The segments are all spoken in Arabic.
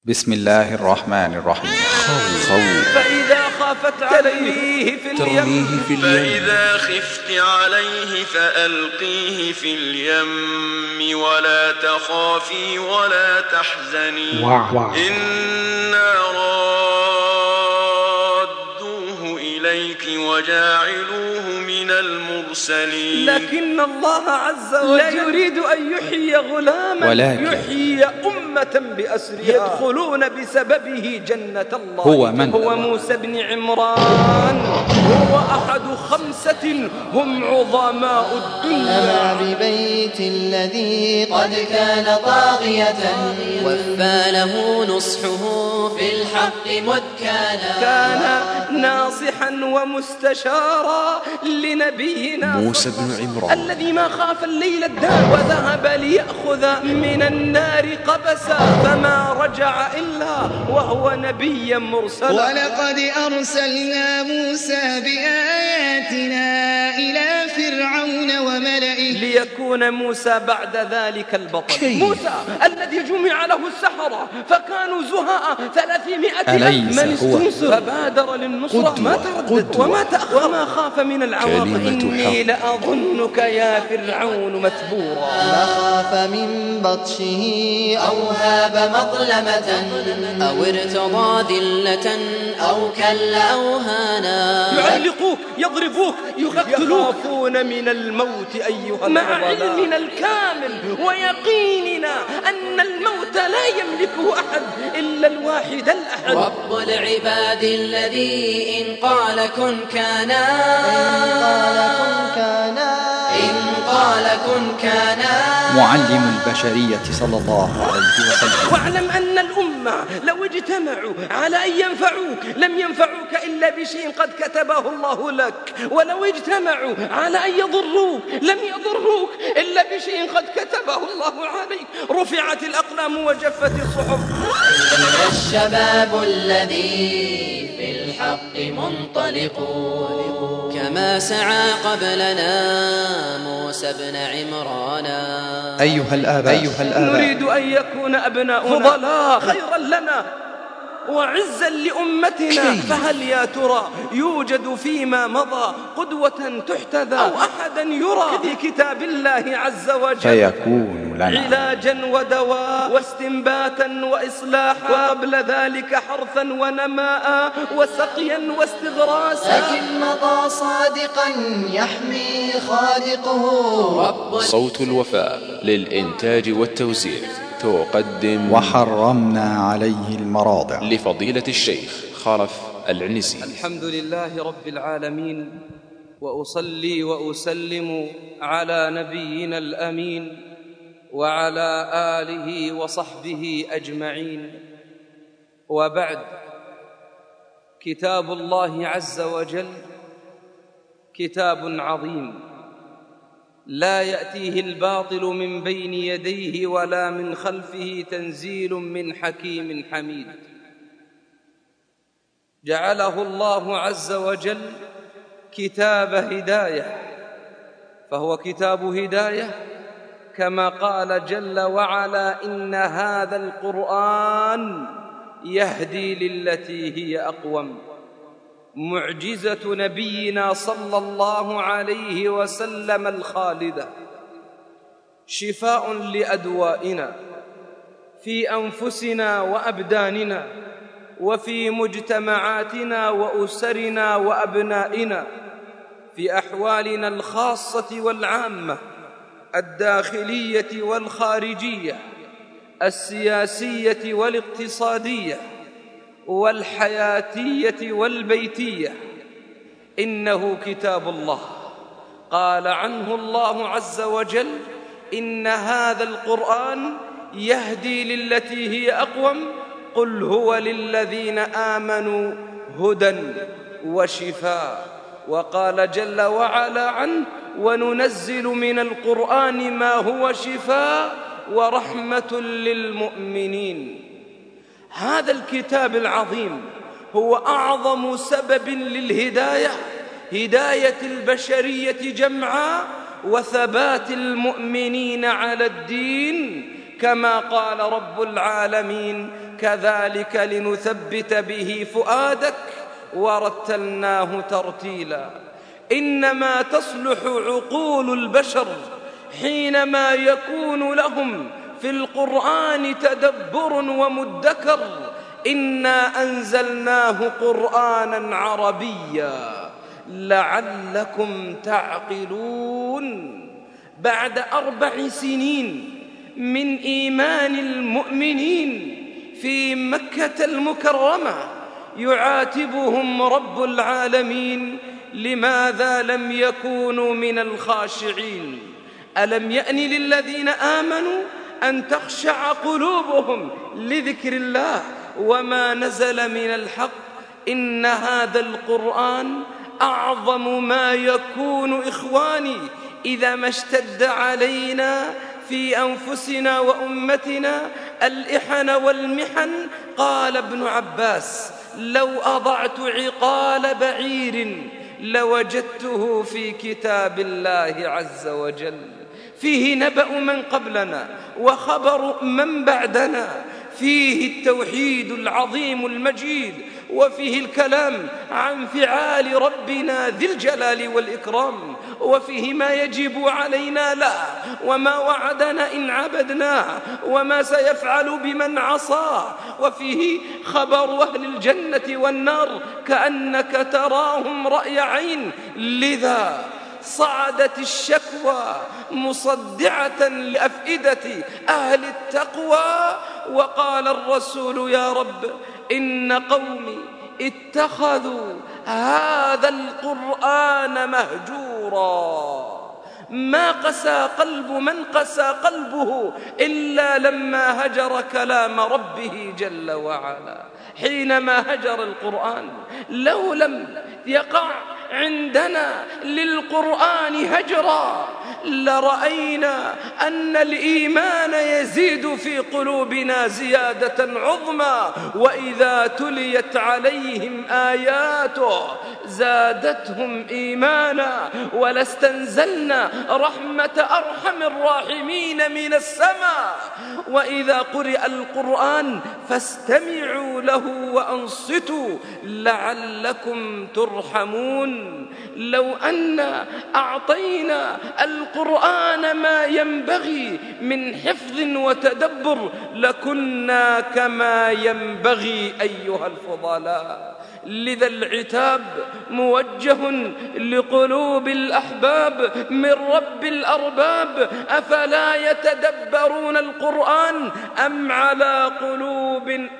بسم الله الرحمن الرحيم. فإذا خافت عليه في اليم فإذا خفت عليه فألقيه في اليم ولا تخافي ولا تحزني إنا رادوه إليك وجاعلوه من المرسلين. لكن الله عز وجل لا يريد أن يحيي غلاما، ولكن يحيي أمة بأسرها يدخلون بسببه جنة الله. هو من؟ هو موسى بن عمران، هو أحد 5 هم عظماء الدنيا. أما ببيت الذي قد كان طاغية وفى له نصحه في الحق مذ كان ناصحا ومستشارا لنبينا موسى بن عمران الذي ما خاف الليل الدار وذهب ليأخذ من النار قبسا فما رجع إلا وهو نبيا مرسلا. ولقد أرسلنا موسى بآياتنا إلى فرعون وملئه ليكون موسى بعد ذلك البطل. موسى الذي جمع له السحرة فكانوا زهاء 300,000 من استنصر فبادر للنصرة ما تردد وما تأخر وما خاف من العواقب. إني لأظنك يا فرعون مثبورا. ما خاف من بطشه أو هاب مظلمة أو ارتضى ذلة أو كل أو هانا. يعلقوك، يضربوك، يقتلوك. يخافون من الموت أيها مع علمنا الكامل ويقيننا أن الموت لا يملكه أحد إلا الواحد الأحد. رب العباد الذي إن قال كن كانا معلم البشرية صلى الله عليه وسلم. واعلم أن الأمة لو اجتمعوا على أن ينفعوك لم ينفعوك إلا بشيء قد كتبه الله لك، ولو اجتمعوا على أن يضروك لم يضروك إلا بشيء قد كتبه الله عليك. رفعت الأقلام وجفت الصحف. الشباب الذي في الحق منطلق كما سعى قبلنا موسى بن عمران. أيها الآباء نريد أن يكون أبناؤنا فضلاء خيرا لنا وعزا لأمتنا. فهل يا ترى يوجد فيما مضى قدوة تحتذى أو أحدا يرى في كتاب الله عز وجل فيكون لنا علاجا ودواء واستنباتا وإصلاحا وقبل ذلك حرثا ونماء وسقيا واستغراسا. لكن مضى صادقا يحمي خالقه رب. صوت الوفاء للإنتاج والتوزيع تقدم وحرمنا عليه المراضع لفضيلة الشيخ خلف العنزي. الحمد لله رب العالمين، وأصلي وأسلم على نبينا الأمين وعلى آله وصحبه أجمعين. وبعد، كتاب الله عز وجل كتاب عظيم لا يأتيه الباطل من بين يديه ولا من خلفه، تنزيل من حكيم حميد. جعله الله عز وجل كتاب هداية، فهو كتاب هداية كما قال جل وعلا إن هذا القرآن يهدي للتي هي أقوم. معجزة نبينا صلى الله عليه وسلم الخالدة شفاء لأدوائنا في أنفسنا وأبداننا وفي مجتمعاتنا وأسرنا وأبنائنا، في أحوالنا الخاصة والعامة، الداخلية والخارجية، السياسية والاقتصادية والحياتية والبيتية. إنه كتاب الله قال عنه الله عز وجل إن هذا القرآن يهدي للتي هي أقوم قل هو للذين آمنوا هدى وشفاء. وقال جل وعلا عنه وننزل من القرآن ما هو شفاء ورحمة للمؤمنين. هذا الكتاب العظيم هو أعظم سبب للهداية، هداية البشرية جمعاء وثبات المؤمنين على الدين، كما قال رب العالمين كذلك لنثبت به فؤادك ورتلناه ترتيلا. إنما تصلح عقول البشر حينما يكون لهم في القرآن تدبر ومدكر. إنا أنزلناه قرآنا عربيا لعلكم تعقلون. بعد 4 سنين من إيمان المؤمنين في مكة المكرمة يعاتبهم رب العالمين: لماذا لم يكونوا من الخاشعين؟ ألم يأن للذين آمنوا أن تخشع قلوبهم لذكر الله وما نزل من الحق. إن هذا القرآن أعظم ما يكون إخواني إذا ما اشتد علينا في أنفسنا وأمتنا الإحن والمحن. قال ابن عباس: لو أضعت عقال بعير لوجدته في كتاب الله عز وجل، فيه نبأ من قبلنا وخبر من بعدنا، فيه التوحيد العظيم المجيد، وفيه الكلام عن فعال ربنا ذي الجلال والإكرام، وفيه ما يجب علينا له وما وعدنا إن عبدناه وما سيفعل بمن عصاه، وفيه خبر أهل الجنة والنار كأنك تراهم رأي عين. لذا صعدت الشكوى مصدعة لأفئدة أهل التقوى، وقال الرسول: يا رب إن قومي اتخذوا هذا القرآن مهجورا. ما قسى قلب من قسى قلبه إلا لما هجر كلام ربه جل وعلا. حينما هجر القرآن، لو لم يقع عندنا للقرآن هجرا لرأينا أن الإيمان يزيد في قلوبنا زيادة عظمى. وإذا تليت عليهم آياته زادتهم إيمانا ولاستنزلنا رحمة أرحم الراحمين من السماء. وإذا قرئ القرآن فاستمعوا له وأنصتوا لعلكم ترحمون. لو أن أعطينا القرآن ما ينبغي من حفظ وتدبر لكنا كما ينبغي أيها الفضلاء. لذا العتاب موجه لقلوب الأحباب من رب الأرباب: أفلا يتدبرون القرآن أم على قلوب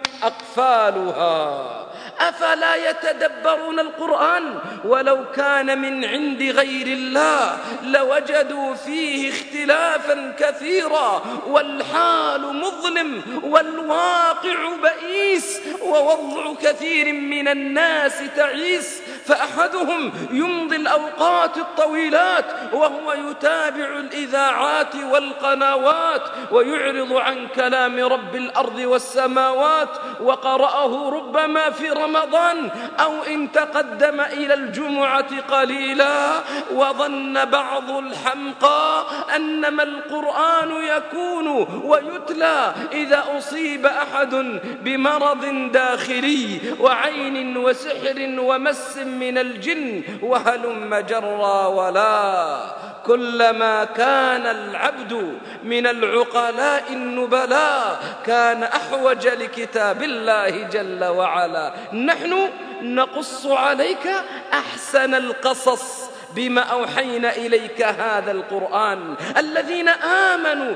أقفالها؟ أفلا يتدبرون القرآن؟ ولو كان من عند غير الله لوجدوا فيه اختلافا كثيرا، والحال مظلم والواقع بئيس، ووضع كثير من الناس تعيس. فأحدهم يمضي الأوقات الطويلات وهو يتابع الإذاعات والقنوات ويعرض عن كلام رب الأرض والسماوات، وقرأه ربما في رمضان أو إن تقدم إلى الجمعة قليلا. وظن بعض الحمقى أنما القرآن يكون ويتلى إذا أصيب أحد بمرض داخلي وعين وسحر ومس من الجن وهلم جرا. ولا، كلما كان العبد من العقلاء النبلاء كان أحوج لكتاب الله جل وعلا. نحن نقص عليك أحسن القصص بما أوحينا إليك هذا القرآن. الذين آمنوا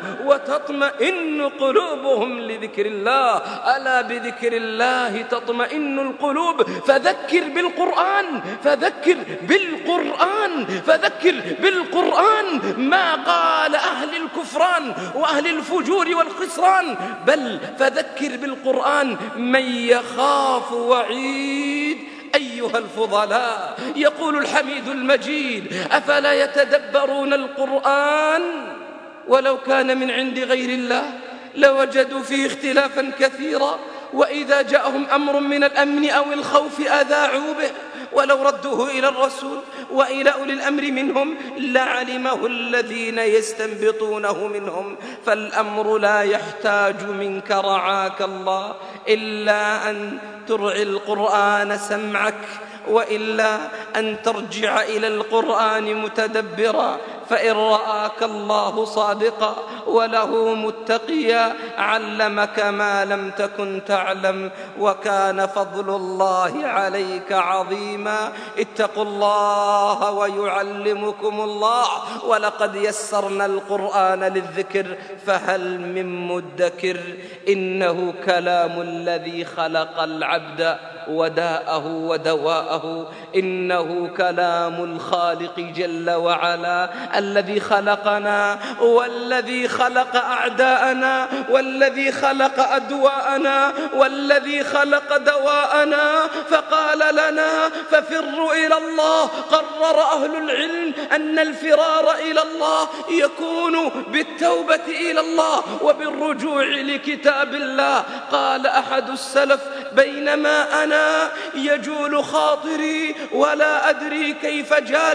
وتطمئن قلوبهم لذكر الله، ألا بذكر الله تطمئن القلوب. فذكر بالقرآن، فذكر بالقرآن، فذكر بالقرآن. ما قال أهل الكفران وأهل الفجور والخسران، بل فذكر بالقرآن من يخاف وعيد. أيها الفضلاء، يقول الحميد المجيد: أفلا يتدبرون القرآن ولو كان من عند غير الله لوجدوا فيه اختلافا كثيرا، وإذا جاءهم أمر من الأمن أو الخوف أذاعوا به ولو ردوه إلى الرسول وإلى أولي الأمر منهم لعلمه الذين يستنبطونه منهم. فالأمر لا يحتاج منك رعاك الله إلا أن ترعي القرآن سمعك، وإلا أن ترجع إلى القرآن متدبرا، فإن رآك الله صادقا وله متقيا علمك ما لم تكن تعلم، وكان فضل الله عليك عظيما. اتقوا الله ويعلمكم الله. ولقد يسرنا القرآن للذكر فهل من مدكر. إنه كلام الذي خلق العبد وداءه ودواءه. إنه كلام الخالق جل وعلا الذي خلقنا والذي خلق أعداءنا والذي خلق أدواءنا والذي خلق دواءنا، فقال لنا ففروا إلى الله. قرر أهل العلم أن الفرار إلى الله يكون بالتوبة إلى الله وبالرجوع لكتاب الله. قال أحد السلف بينما أنا يجول خاطري ولا أدري كيف جال،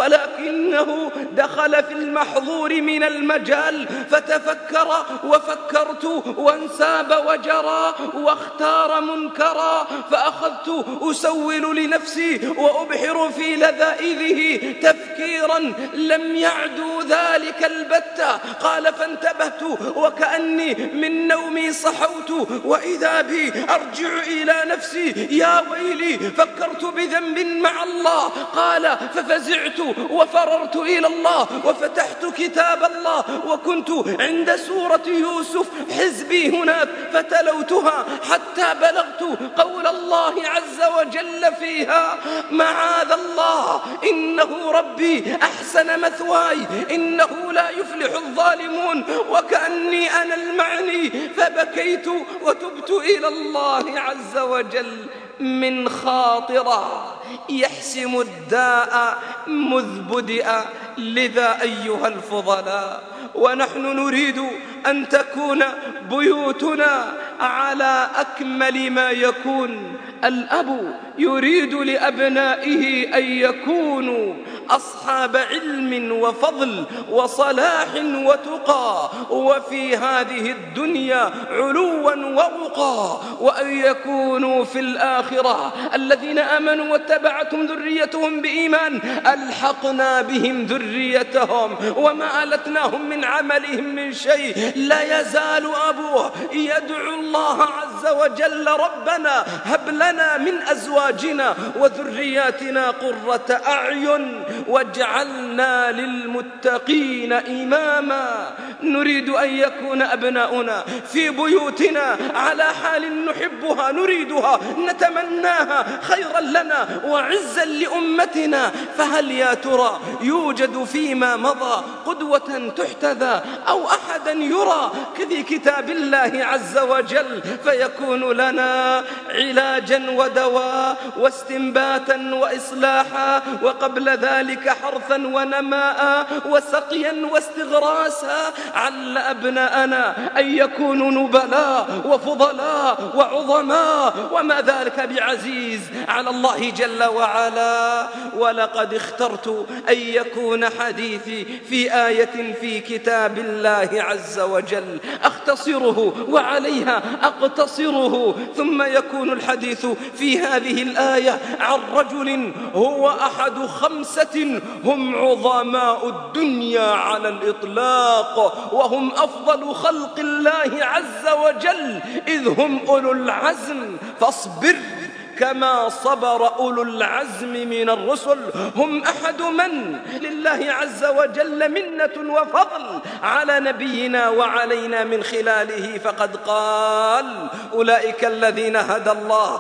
ولكنه دخل في المحظور من المجال، فتفكر وفكرت وانساب وجرى واختار منكرا، فأخذت أسول لنفسي وأبحر في لذائذه تفكيرا لم يعدو ذلك البتة. قال فانتبهت وكأني من نومي صحوت وإذا بي أرجع إلى نفسي يا ويلي فكرت بذنب مع الله. قال ففزعت وفررت إلى الله وفتحت كتاب الله وكنت عند سورة يوسف حزبي هناك فتلوتها حتى بلغت قول الله عز وجل فيها معاذ الله إنه ربي أحسن مثواي إنه لا يفلح الظالمون. وكأني أنا المعني فبكيت وتبت إلى الله عز وجل من خاطرة يحسم الداء مذ بدأ. لذا أيها الفضلاء ونحن نريد أن تكون بيوتنا على أكمل ما يكون. الأب يريد لأبنائه أن يكونوا أصحاب علم وفضل وصلاح وتقى وفي هذه الدنيا علوا ورقى، وأن يكونوا في الآخرة الذين آمنوا واتبعتهم ذريتهم بإيمان ألحقنا بهم ذريتهم وما ألتناهم من عملهم من شيء. لا يزال أبوه يدعو الله عز وجل ربنا هب لنا من أزواجنا وذرياتنا قرة أعين واجعلنا للمتقين إماما. نريد أن يكون أبناؤنا في بيوتنا على حال نحبها نريدها نتمناها خيرا لنا وعزا لأمتنا. فهل يا ترى يوجد فيما مضى قدوة تحتذى أو أحدا يرى في كتاب الله عز وجل فيكون لنا علاجا ودواء واستنباتا وإصلاحا، وقبل ذلك حرثا ونماء وسقيا واستغراسا. عل أبناءنا أن يكونوا نبلاء وفضلاء وعظماء وما ذلك بعزيز على الله جل وعلا. ولقد اخترت أن يكون حديثي في آية في كتاب الله عز وجل أختصره وعليها أقتصره، ثم يكون الحديث في هذه الآية عن رجل هو أحد 5 هم عظماء الدنيا على الإطلاق وهم أفضل خلق الله عز وجل إذ هم أولو العزم. فاصبر كما صبر أولو العزم من الرسل. هم أحد من لله عز وجل منة وفضل على نبينا وعلينا من خلاله، فقد قال أولئك الذين هدى الله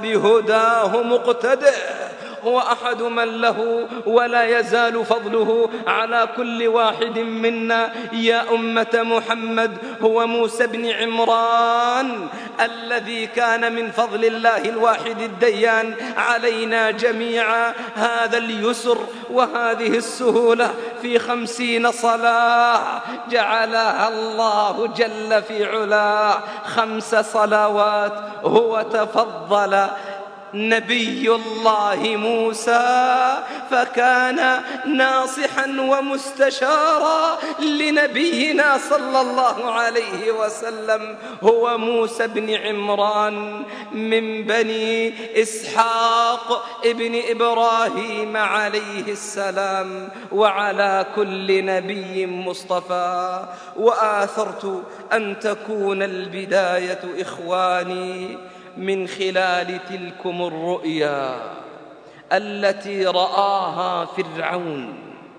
فبهداه مقتدئ. هو أحد من له ولا يزال فضله على كل واحد منا. يا أمة محمد هو موسى بن عمران الذي كان من فضل الله الواحد الديان علينا جميعا هذا اليسر وهذه السهولة في 50 صلاة جعلها الله جل في علاه 5 صلوات. هو تفضل نبي الله موسى، فكان ناصحا ومستشارا لنبينا صلى الله عليه وسلم، هو موسى بن عمران من بني إسحاق ابن إبراهيم عليه السلام، وعلى كل نبي مصطفى. وآثرت أن تكون البداية إخواني من خلال تلكم الرؤيا التي رآها فرعون،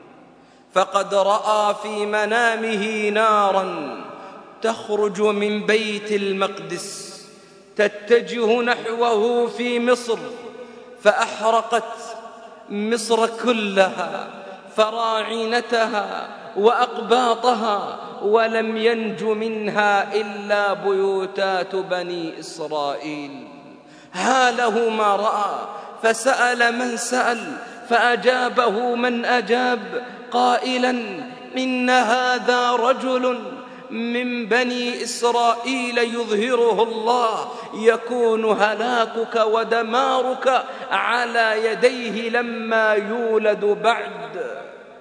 فقد رأى في منامه نارا تخرج من بيت المقدس تتجه نحوه في مصر، فأحرقت مصر كلها، فراعنتها وأقباطها، ولم ينج منها إلا بيوتات بني إسرائيل. هاله ما رأى، فسأل من سأل، فأجابه من أجاب، قائلا: إن هذا رجل من بني إسرائيل يظهره الله، يكون هلاكك ودمارك على يديه لما يولد بعد.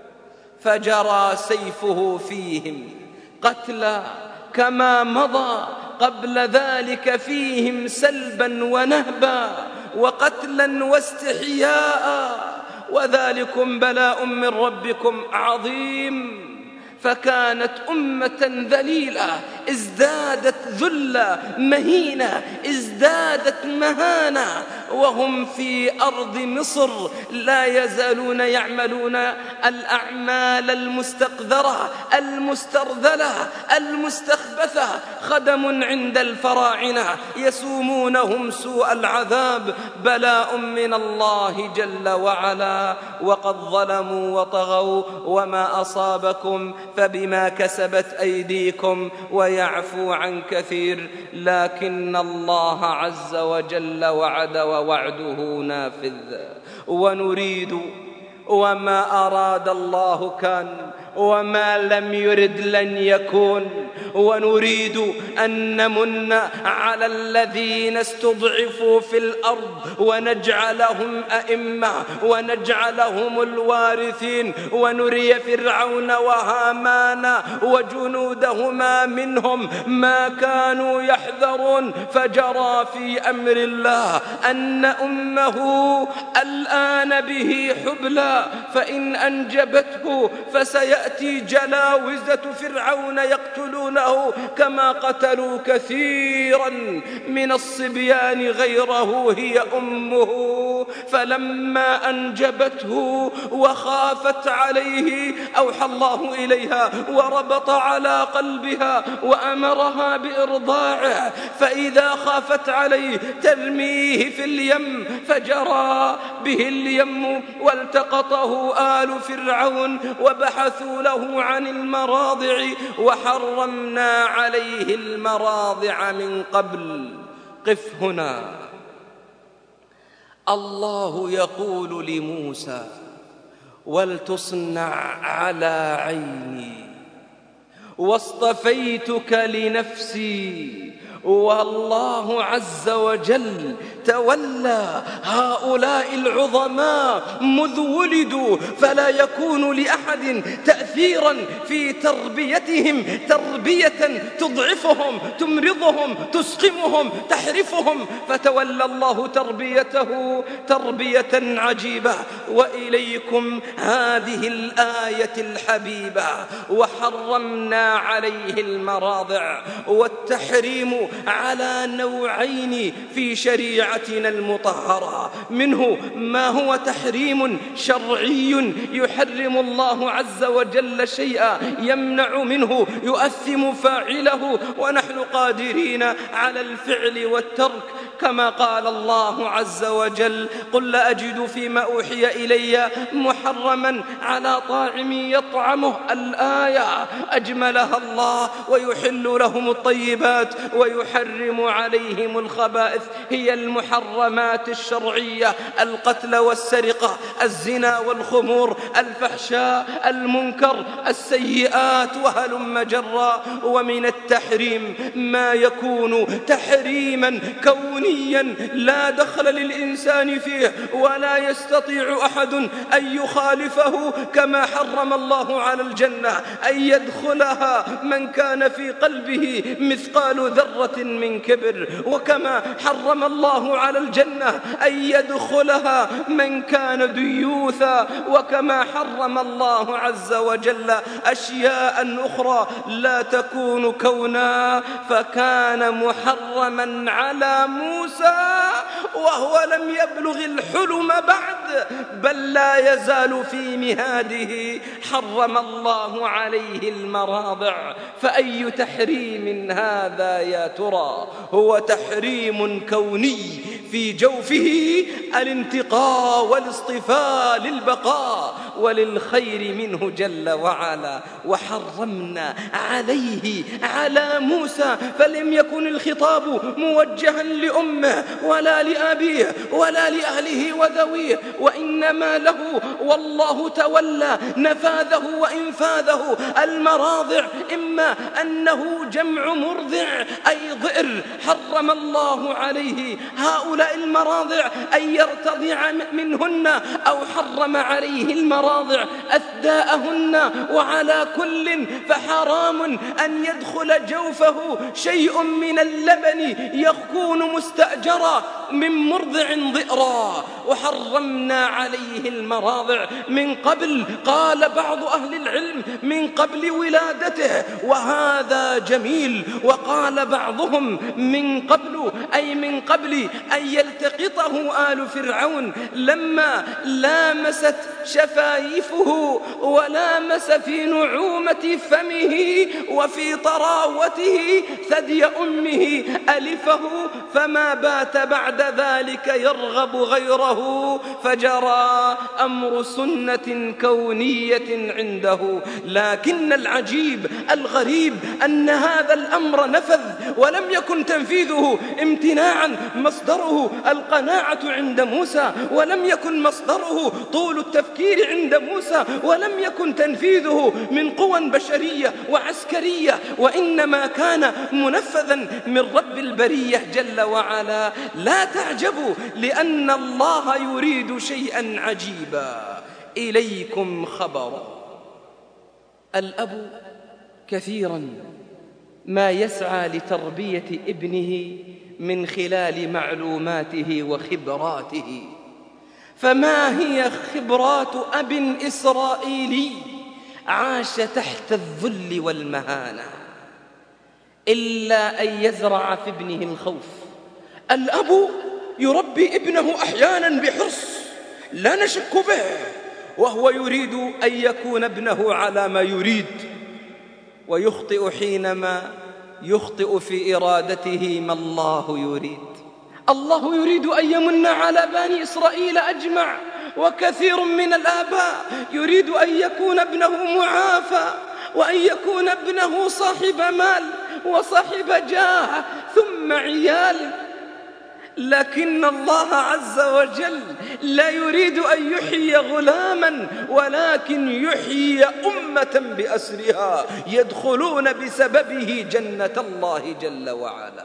فجرى سيفه فيهم قتلا، كما مضى قبل ذلك فيهم سلبا ونهبا وقتلا واستحياء، وذلكم بلاء من ربكم عظيم. فكانت أمة ذليلة ازدادت ذلة، مهينة ازدادت مهانة، وهم في أرض مصر لا يزالون يعملون الأعمال المستقذرة المسترذلة المستخبثة، خدم عند الفراعنة يسومونهم سوء العذاب، بلاء من الله جل وعلا. وقد ظلموا وطغوا، وما أصابكم فبما كسبت أيديكم، ويعفو عن كثير، لكن الله عز وجل وعد ووعده نافذ. ونريد، وما أراد الله كان، وما لم يرد لن يكون. ونريد أن نمن على الذين استضعفوا في الأرض، ونجعلهم أئمة، ونجعلهم الوارثين، ونري فرعون وهامان وجنودهما منهم ما كانوا يحذرون. فجرى في أمر الله أن أمه الآن به حبلى، فإن أنجبته فسيأتي جلاوزة فرعون يقتلونه كما قتلوا كثيرا من الصبيان غيره هي أمه. فلما أنجبته وخافت عليه أوحى الله إليها وربط على قلبها وأمرها بإرضاعه، فإذا خافت عليه ترميه في اليم، فجرى به اليم والتقطه آل فرعون، وبحثوا له عن المراضع، وحرمنا عليه المراضع من قبل. قف هنا. الله يقول لموسى: ولتصنع على عيني واصطفيتك لنفسي. والله عز وجل تولى هؤلاء العظماء مذ ولدوا، فلا يكون لأحد تأثيرا في تربيتهم تربية تضعفهم، تمرضهم، تسقمهم، تحرفهم، فتولى الله تربيته تربية عجيبة. وإليكم هذه الآية الحبيبة: وحرمنا عليه المراضع. والتحريم على نوعين في شريعتنا المطهرة، منه ما هو تحريم شرعي يحرم الله عز وجل شيئا، يمنع منه، يؤثم فاعله، ونحن قادرين على الفعل والترك، كما قال الله عز وجل: قل لا أجد فيما أوحي إلي محرما على طاعم يطعمه. الآية أجملها الله: ويحل لهم الطيبات ويحرم عليهم الخبائث. هي المحرمات الشرعية: القتل والسرقة، الزنا والخمور، الفحشاء، المنكر، السيئات، وهلم جرا. ومن التحريم ما يكون تحريما كونيا كونيا لا دخل للإنسان فيه ولا يستطيع أحد أن يخالفه، كما حرم الله على الجنة أن يدخلها من كان في قلبه مثقال ذرة من كبر، وكما حرم الله على الجنة أن يدخلها من كان ديوثا، وكما حرم الله عز وجل أشياء أخرى لا تكون كونا، فكان محرما على موسى وهو لم يبلغ الحلم بعد، بل لا يزال في مهاده. حرم الله عليه المراضع، فأي تحريم هذا يا ترى؟ هو تحريم كوني في جوفه الانتقاء والاصطفاء للبقاء وللخير منه جل وعلا. وحرمنا عليه على موسى، فلم يكن الخطاب موجها لأمه ولا لأبيه ولا لأهله وذويه، وإنما له، والله تولى نفاذه وإنفاذه. المراضع إما أنه جمع مرضع أي ضئر، حرم الله عليه هؤلاء المراضع أن يرتضع منهن، أو حرم عليه المراضع أثداءهن. وعلى كل فحرام أن يدخل جوفه شيء من اللبن يكون مستأجرا من مرضع ضئرا. وحرمنا عليه المراضع من قبل، قال بعض أهل العلم من قبل ولادته، وهذا جميل. وقال بعضهم من قبل، أي من قبل أن يلتقطه آل فرعون، لما لامست شفايفه ولامس في نعومة فمه وفي طراوته ثدي أمه ألفه، فما بات بعد ذلك يرغب غيره، فجرى أمر سنة كونية عنده. لكن العجيب الغريب أن هذا الأمر نفذ ولم يكن تنفيذه امتناعا، مصدره القناعة عند موسى، ولم يكن مصدره طول التفكير عند موسى، ولم يكن تنفيذه من قوى بشرية وعسكرية، وإنما كان منفذا من رب البرية جل وعلا. لا تعجبوا، لأن الله يريد شيئا عجيبا. إليكم خبر. الأب كثيرا ما يسعى لتربية ابنه من خلال معلوماته وخبراته. فما هي خبرات أب إسرائيلي عاش تحت الذل والمهانة إلا أن يزرع في ابنه الخوف؟ الأب يربي ابنه أحيانا بحرص لا نشك به، وهو يريد أن يكون ابنه على ما يريد، ويخطئ حينما يخطئ في إرادته ما الله يريد. الله يريد أن يمن على بني إسرائيل أجمع، وكثير من الآباء يريد أن يكون ابنه معافى، وأن يكون ابنه صاحب مال وصاحب جاه ثم عيال. لكن الله عز وجل لا يريد أن يحيي غلاما، ولكن يحيي أمة بأسرها يدخلون بسببه جنة الله جل وعلا.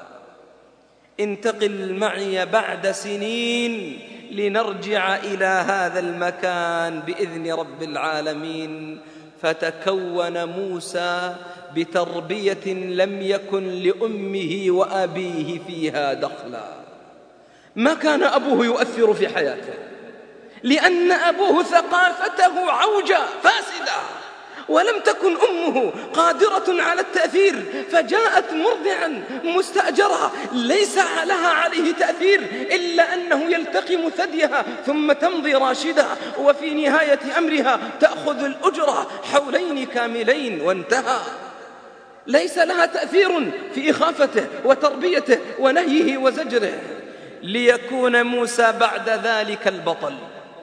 انتقل معي بعد سنين لنرجع إلى هذا المكان بإذن رب العالمين. فتكون موسى بتربية لم يكن لأمه وأبيه فيها دخلا. ما كان أبوه يؤثر في حياته، لأن أبوه ثقافته عوجة فاسدة، ولم تكن أمه قادرة على التأثير، فجاءت مرضعا مستأجرة ليس لها عليه تأثير إلا أنه يلتقم ثديها ثم تمضي راشدة، وفي نهاية أمرها تأخذ الأجرة حولين كاملين وانتهى. ليس لها تأثير في إخافته وتربيته ونهيه وزجره. ليكون موسى بعد ذلك البطل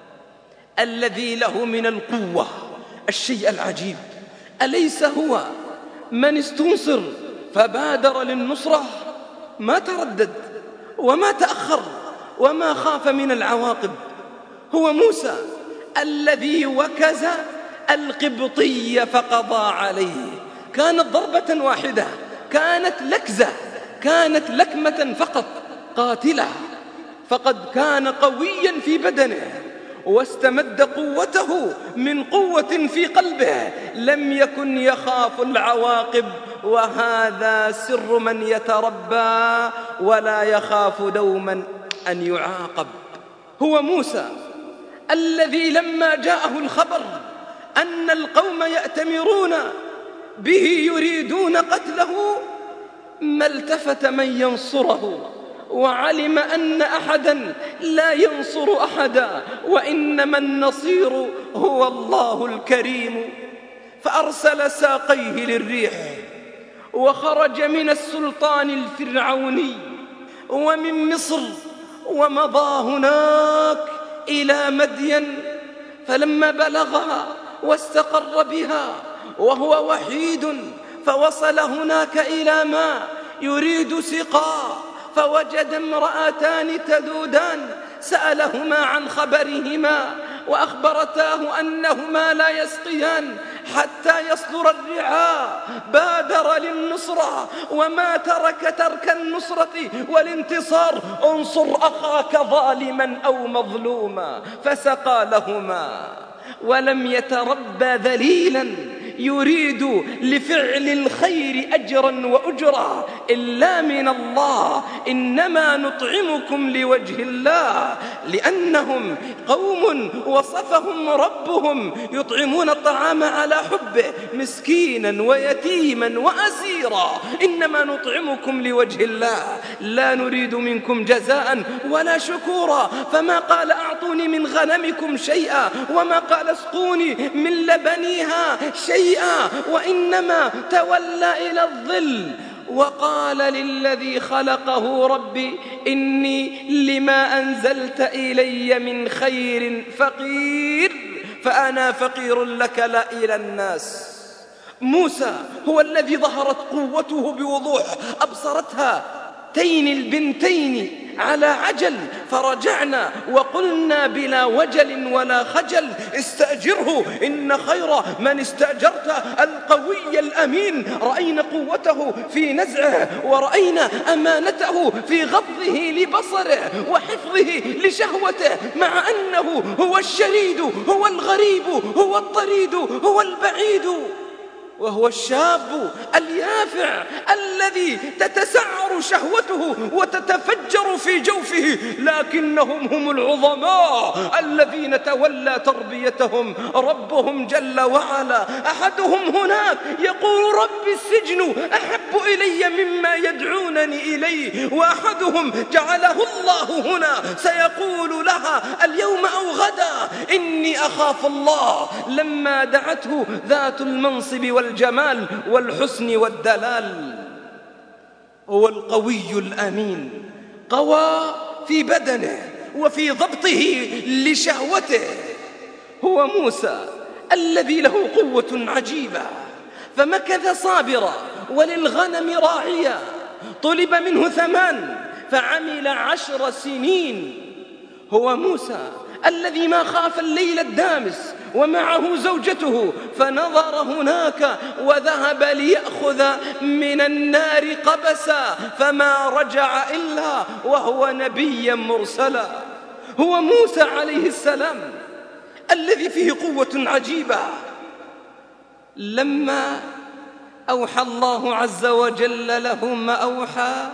الذي له من القوة الشيء العجيب. أليس هو من استنصر فبادر للنصرة؟ ما تردد وما تأخر وما خاف من العواقب. هو موسى الذي وكز القبطي فقضى عليه. كانت ضربة واحدة، كانت لكزة، كانت لكمة فقط، قاتله، فقد كان قويا في بدنه واستمد قوته من قوة في قلبه، لم يكن يخاف العواقب، وهذا سر من يتربى ولا يخاف دوما أن يعاقب. هو موسى الذي لما جاءه الخبر أن القوم يأتمرون به يريدون قتله ما التفت من ينصره، وعلم أن أحدا لا ينصر أحدا، وإنما النصير هو الله الكريم. فأرسل ساقيه للريح وخرج من السلطان الفرعوني ومن مصر، ومضى هناك إلى مدين، فلما بلغها واستقر بها وهو وحيد، فوصل هناك إلى ماء يريد سقاء، فوجد امرأتان تذودان، سألهما عن خبرهما وأخبرتاه أنهما لا يسقيان حتى يصدر الرعاء. بادر للنصرة وما ترك النصرة والانتصار. انصر أخاك ظالما أو مظلوما، فسقى لهما ولم يتربى ذليلا يريد لفعل الخير أجرا وأجرا إلا من الله، إنما نطعمكم لوجه الله، لأنهم قوم وصفهم ربهم يطعمون الطعام على حبه مسكينا ويتيما وأسيرا، إنما نطعمكم لوجه الله لا نريد منكم جزاء ولا شكورا. فما قال أعطوني من غنمكم شيئا، وما قال اسقوني من لبنيها شيئا، وإنما تولى إلى الظل وقال للذي خلقه ربي إني لما أنزلت إلي من خير فقير، فأنا فقير لك لا إلى الناس. موسى هو الذي ظهرت قوته بوضوح، أبصرتها تين البنتين على عجل، فرجعنا وقلنا بلا وجل ولا خجل استأجره إن خير من استأجرت القوي الأمين. رأينا قوته في نزعه، ورأينا أمانته في غضه لبصره وحفظه لشهوته، مع أنه هو الشريد، هو الغريب، هو الطريد، هو البعيد، وهو الشاب اليافع الذي تتسعر شهوته وتتفجر في جوفه، لكنهم هم العظماء الذين تولى تربيتهم ربهم جل وعلا. أحدهم هناك يقول رب السجن أحب إلي مما يدعونني إليه، وأحدهم جعله الله هنا سيقول لها اليوم أو غدا إني أخاف الله، لما دعته ذات المنصب والجمال والحسن والدلال. هو القوي الأمين، قوى في بدنه وفي ضبطه لشهوته. هو موسى الذي له قوة عجيبة، فمكث صابرا وللغنم راعيا، طلب منه 8 فعمل 10 سنين. هو موسى الذي ما خاف الليل الدامس ومعه زوجته، فنظر هناك وذهب ليأخذ من النار قبسا، فما رجع إلا وهو نبيا مرسلا. هو موسى عليه السلام الذي فيه قوة عجيبة، لما أوحى الله عز وجل له ما أوحى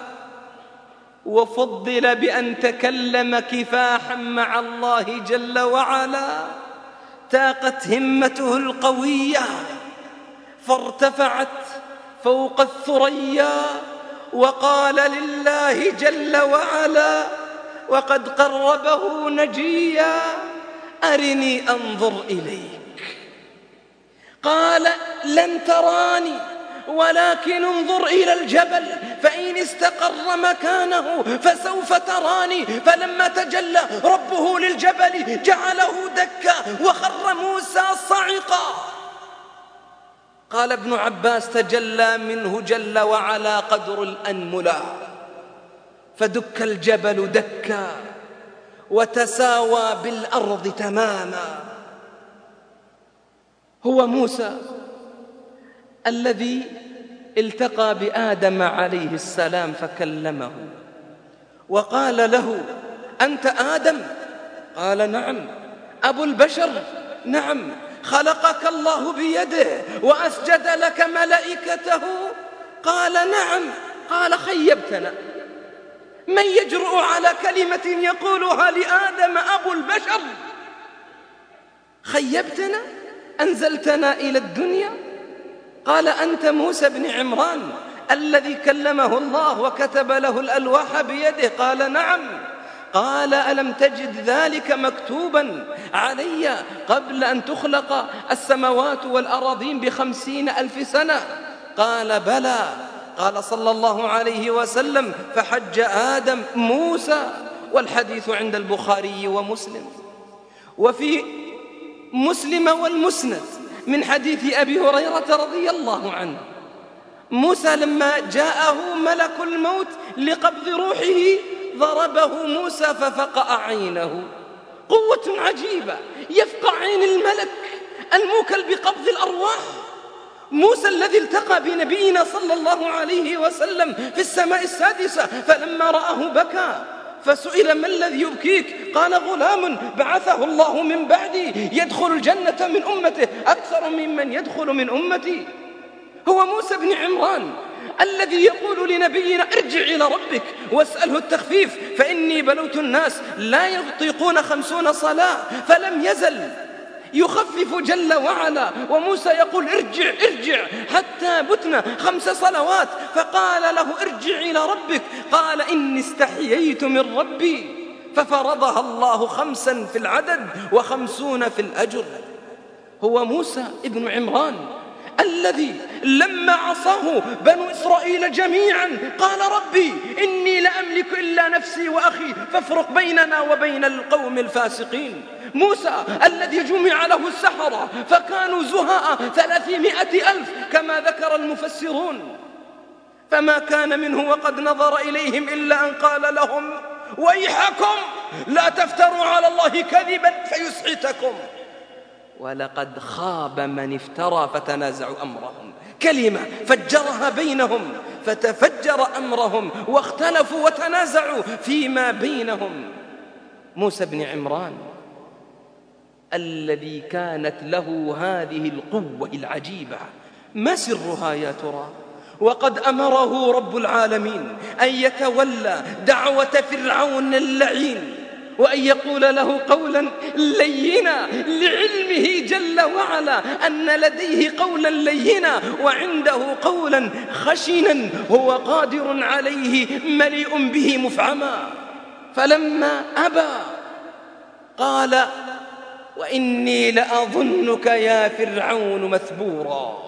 وفضل بأن تكلم كفاحا مع الله جل وعلا، تاقت همته القوية فارتفعت فوق الثريا، وقال لله جل وعلا وقد قربه نجيا أرني أنظر إليك. قال لن تراني ولكن انظر إلى الجبل فإن استقر مكانه فسوف تراني. فلما تجلى ربه للجبل جعله دكا وخر موسى صعقا. قال ابن عباس تجلى منه جل وعلا قدر الأنملة، فدك الجبل دكا وتساوى بالأرض تماما. هو موسى الذي التقى بآدم عليه السلام فكلمه، وقال له: أنت آدم؟ قال: نعم. أبو البشر؟ نعم. خلقك الله بيده وأسجد لك ملائكته؟ قال: نعم. قال: خيبتنا. من يجرؤ على كلمة يقولها لآدم أبو البشر؟ خيبتنا، أنزلتنا إلى الدنيا. قال: أنت موسى بن عمران الذي كلمه الله وكتب له الألواح بيده؟ قال: نعم. قال: ألم تجد ذلك مكتوبا علي قبل أن تخلق السماوات والأراضين ب50,000 سنة؟ قال: بلى. قال صلى الله عليه وسلم: فحج آدم موسى. والحديث عند البخاري ومسلم. وفي مسلم والمسند من حديث أبي هريرة رضي الله عنه: موسى لما جاءه ملك الموت لقبض روحه ضربه موسى ففقأ عينه. قوة عجيبة، يفقع عين الملك الموكل بقبض الأرواح. موسى الذي التقى بنبينا صلى الله عليه وسلم في السماء السادسة، فلما رآه بكى، فسئل: ما الذي يبكيك؟ قال: غلام بعثه الله من بعدي يدخل الجنة من أمته أكثر ممن يدخل من أمتي. هو موسى بن عمران الذي يقول لنبينا: ارجع إلى ربك واسأله التخفيف، فإني بلوت الناس لا يطيقون 50 صلاة، فلم يزل يخفف جل وعلا. وموسى يقول: ارجع ارجع، حتى بتنا 5 صلوات. فقال له: ارجع إلى ربك. قال: إني استحييت من ربي، ففرضها الله 5 في العدد و50 في الأجر. هو موسى ابن عمران الذي لما عصاه بنو إسرائيل جميعا قال: ربي إني لا أملك إلا نفسي وأخي فافرق بيننا وبين القوم الفاسقين. موسى الذي جمع له السحرة فكانوا زهاء 300,000 كما ذكر المفسرون، فما كان منه وقد نظر إليهم إلا أن قال لهم: ويحكم لا تفتروا على الله كذبا فيسحتكم. ولقد خاب من افترى فتنازعوا أمرهم. كلمة فجرها بينهم فتفجر أمرهم واختلفوا وتنازعوا فيما بينهم. موسى بن عمران الذي كانت له هذه القوة العجيبة، ما سرها يا ترى؟ وقد أمره رب العالمين أن يتولى دعوة فرعون اللعين وأن يقول له قولا لينا، لعلمه جل وعلا أن لديه قولا لينا وعنده قولا خشنا هو قادر عليه مليء به مفعما. فلما أبى قال: وإني لأظنك يا فرعون مثبورا،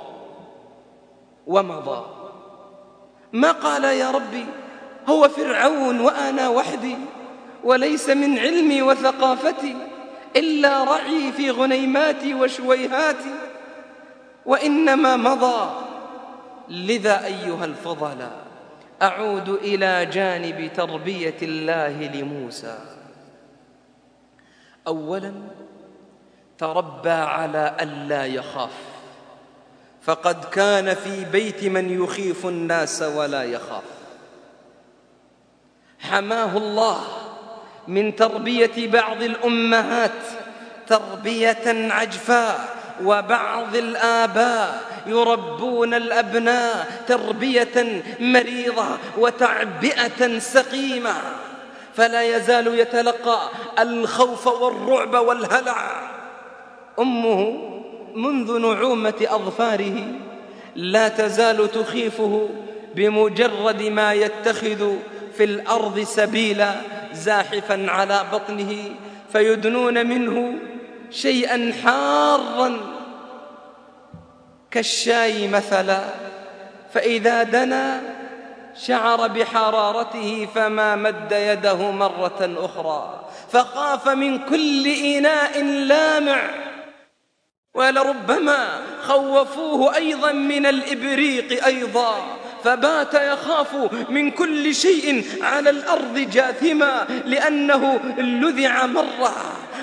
ومضى. ما قال: يا ربي هو فرعون وأنا وحدي وليس من علمي وثقافتي إلا رعي في غنيماتي وشويهاتي، وإنما مضى. لذا أيها الفضلاء أعود إلى جانب تربية الله لموسى. أولا تربى على ألا يخاف، فقد كان في بيت من يخيف الناس ولا يخاف. حماه الله من تربية بعض الأمهات تربية عجفاء، وبعض الآباء يربون الأبناء تربية مريضة وتعبئة سقيمة، فلا يزال يتلقى الخوف والرعب والهلع. أمه منذ نعومة أظفاره لا تزال تخيفه بمجرد ما يتخذ في الأرض سبيلا زاحفا على بطنه، فيدنون منه شيئا حارا كالشاي مثلا، فإذا دنا شعر بحرارته فما مد يده مرة أخرى، فخاف من كل إناء لامع. ولربما خوفوه أيضا من الإبريق أيضا، فبات يخاف من كل شيء على الأرض جاثما لأنه لذع مرة.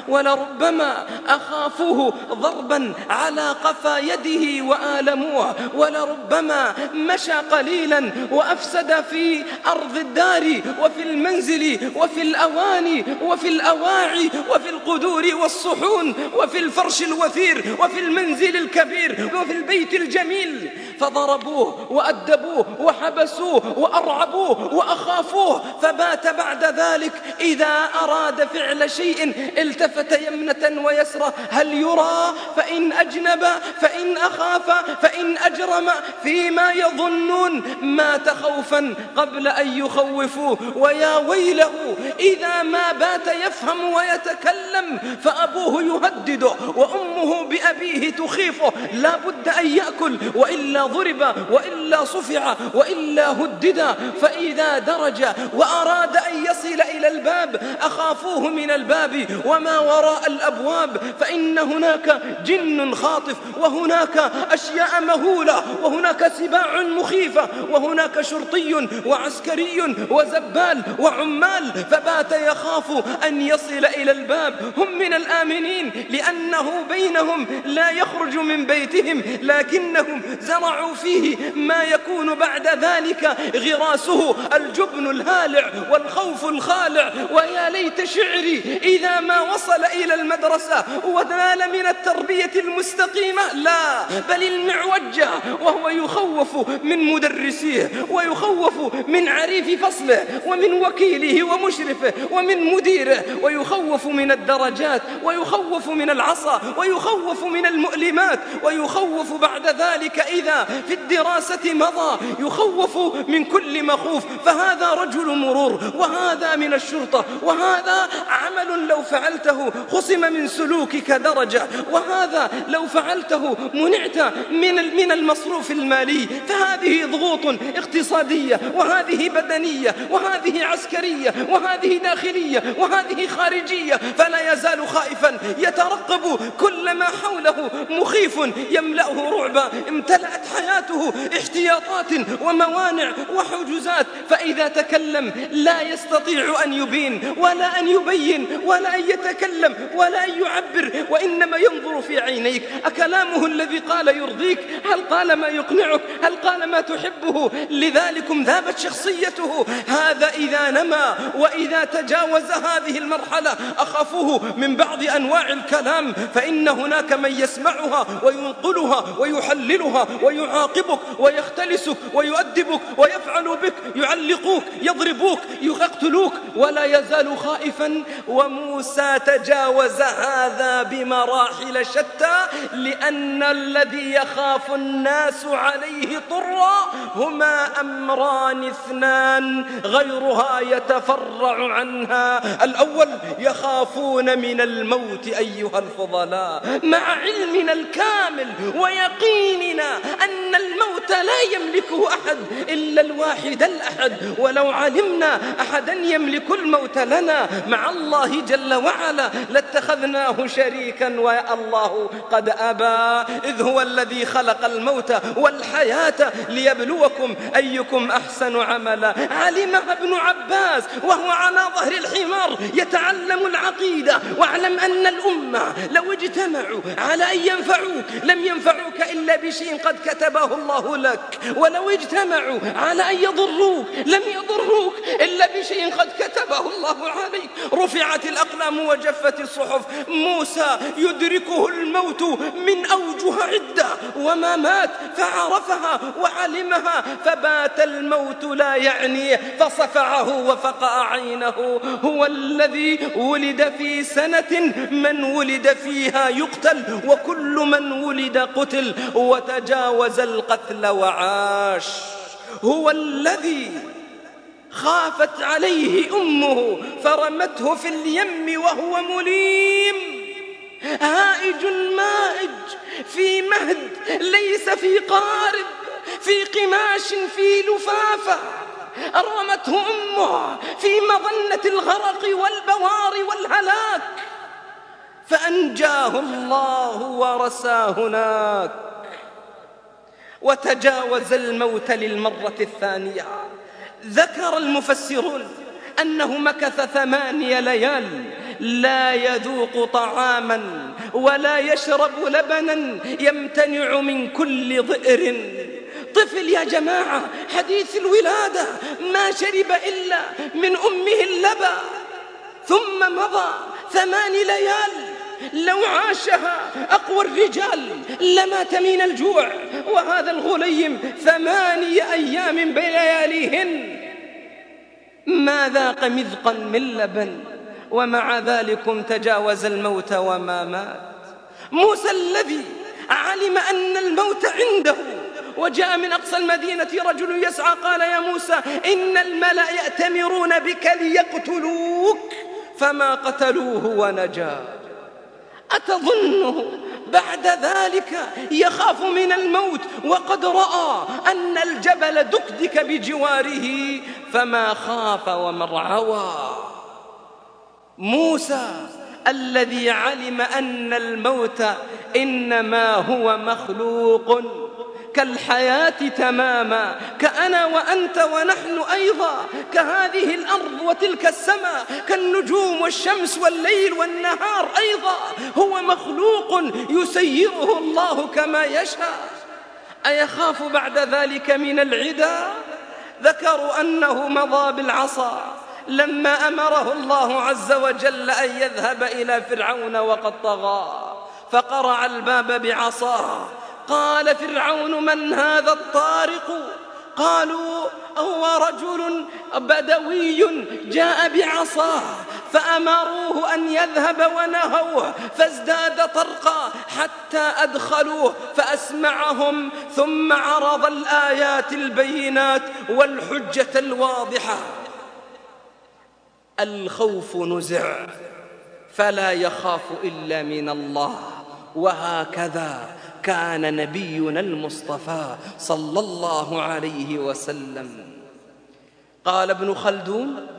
ولربما أخافوه ضربا على قفا يده وآلموه، ولربما مشى قليلا وأفسد في أرض الدار وفي المنزل وفي الأواني وفي الأواعي وفي القدور والصحون وفي الفرش الوثير وفي المنزل الكبير وفي البيت الجميل، فضربوه وأدبوه وحبسوه وأرعبوه وأخافوه، فبات بعد ذلك إذا أراد فعل شيء التفت يمنة ويسرى، هل يرى؟ فإن أجنب فإن أخاف فإن أجرم فيما يظنون مات خوفا قبل أن يخوفوه. ويا ويله إذا ما بات يفهم ويتكلم فأبوه يهدده وأمه بأبيه تخيفه، لا بد أن يأكل وإلا ضرب وإلا صفع وإلا هدد. فإذا درج وأراد أن يصل إلى الباب أخافوه من الباب وما وراء الأبواب، فإن هناك جن خاطف وهناك أشياء مهولة وهناك سباع مخيفة وهناك شرطي وعسكري وزبال وعمال، فبات يخاف أن يصل إلى الباب. هم من الآمنين لأنه بينهم لا يخرج من بيتهم، لكنهم زرعوا فيه ما يكون بعد ذلك غراسه الجبن الهالع والخوف الخالع. ويا ليت شعري إذا ما وصل إلى المدرسة ونال من التربية المستقيمة، لا بل المعوجة، وهو يخوف من مدرسيه ويخوف من عريف فصله ومن وكيله ومشرفه ومن مديره، ويخوف من الدرجات ويخوف من العصا ويخوف من المؤلمات، ويخوف بعد ذلك إذا في الدراسة مضى يخوف من كل مخوف. فهذا رجل مرور وهذا من الشرطة، وهذا عمل لو فعلته خصم من سلوكك درجة، وهذا لو فعلته منعت من المصروف المالي. فهذه ضغوط اقتصادية وهذه بدنية وهذه عسكرية وهذه داخلية وهذه خارجية، فلا يزال خائفا يترقب كل ما حوله مخيف يملأه رعبا. امتلأت حياته احتياطات وموانع وحجزات، فإذا تكلم لا يستطيع أن يبين ولا أن يبين ولا أن يتكلم ولا أن يعبر، وإنما ينظر في عينيك. أكلامه الذي قال يرضيك؟ هل قال ما يقنعك؟ هل قال ما تحبه؟ لذلكم ذابت شخصيته. هذا إذا نما، وإذا تجاوز هذه المرحلة أخافوه من بعض أنواع الكلام، فإن هناك من يسمعها وينقلها ويحللها ويعاقبك ويختلسك ويؤدبك ويفعل بك، يعلقوك يضربوك يقتلوك، ولا يزال خائفا. وموسى تجاوز هذا بمراحل شتى، لأن الذي يخاف الناس عليه طرا هما أمران اثنان غيرها يتفرع عنها. الأول يخافون من الموت أيها الفضلاء، مع علمنا الكامل ويقيننا أن الموت لا يملكه أحد إلا الواحد الأحد، ولو علمنا أحدا يملك الموت لنا مع الله جل وعلا لاتخذناه شريكا، ويا الله قد أبى، إذ هو الذي خلق الموت والحياة ليبلوكم أيكم أحسن عملا. علمها ابن عباس وهو على ظهر الحمار يتعلم العقيدة. واعلم أن الأمة لو اجتمعوا على أن ينفعوك لم ينفعوك إلا بشيء قد كتبه الله لك، ولو اجتمعوا على أن يضروك لم يضروك إلا بشيء قد كتبه الله عليك. رفعت الأقلام وجفت الصحف. موسى يدركه الموت من أوجه عدة وما مات فعرفها وعلمها، فبات الموت لا يعنيه فصفعه وفقع عينه. هو الذي ولد في سنة من ولد فيها يقتل، وكل من ولد قتل، وتجاوز القتل وعاش. هو الذي خافت عليه أمه فرمته في اليم وهو مليم، هائج مائج في مهد ليس في قارب، في قماش في لفافة، رمته أمه في مظنة الغرق والبوار والهلاك، فأنجاه الله ورساه هناك، وتجاوز الموت للمرة الثانية. ذكر المفسرون أنه مكث 8 ليال لا يذوق طعاما ولا يشرب لبنا يمتنع من كل ضئر. طفل يا جماعة حديث الولادة ما شرب إلا من أمه اللبن، ثم مضى 8 ليال لو عاشها أقوى الرجال لمات من الجوع، وهذا الغليم 8 أيام بلياليهن ما ذاق مذقا من لبن، ومع ذلك تجاوز الموت وما مات. موسى الذي علم أن الموت عنده وجاء من أقصى المدينة رجل يسعى قال يا موسى إن الملأ يأتمرون بك ليقتلوك، فما قتلوه ونجا. أتظنه بعد ذلك يخاف من الموت وقد رأى أن الجبل دكدك بجواره فما خاف ومرعوى. موسى الذي علم أن الموت إنما هو مخلوق كالحياة تماما، كأنا وأنت ونحن أيضا، كهذه الأرض وتلك السماء، كالنجوم والشمس والليل والنهار أيضا، هو مخلوق يسيره الله كما يشاء. أيخاف بعد ذلك من العدا؟ ذكروا أنه مضى بالعصا لما أمره الله عز وجل أن يذهب إلى فرعون وقد طغى، فقرع الباب بعصاه. قال فرعون من هذا الطارق؟ قالوا هو رجل بدوي جاء بعصاه، فأمروه أن يذهب ونهوه فازداد طرقا حتى أدخلوه فأسمعهم، ثم عرض الآيات البينات والحجة الواضحة. الخوف نزع فلا يخاف إلا من الله، وهكذا كان نبينا المصطفى صلى الله عليه وسلم. قال ابن خلدون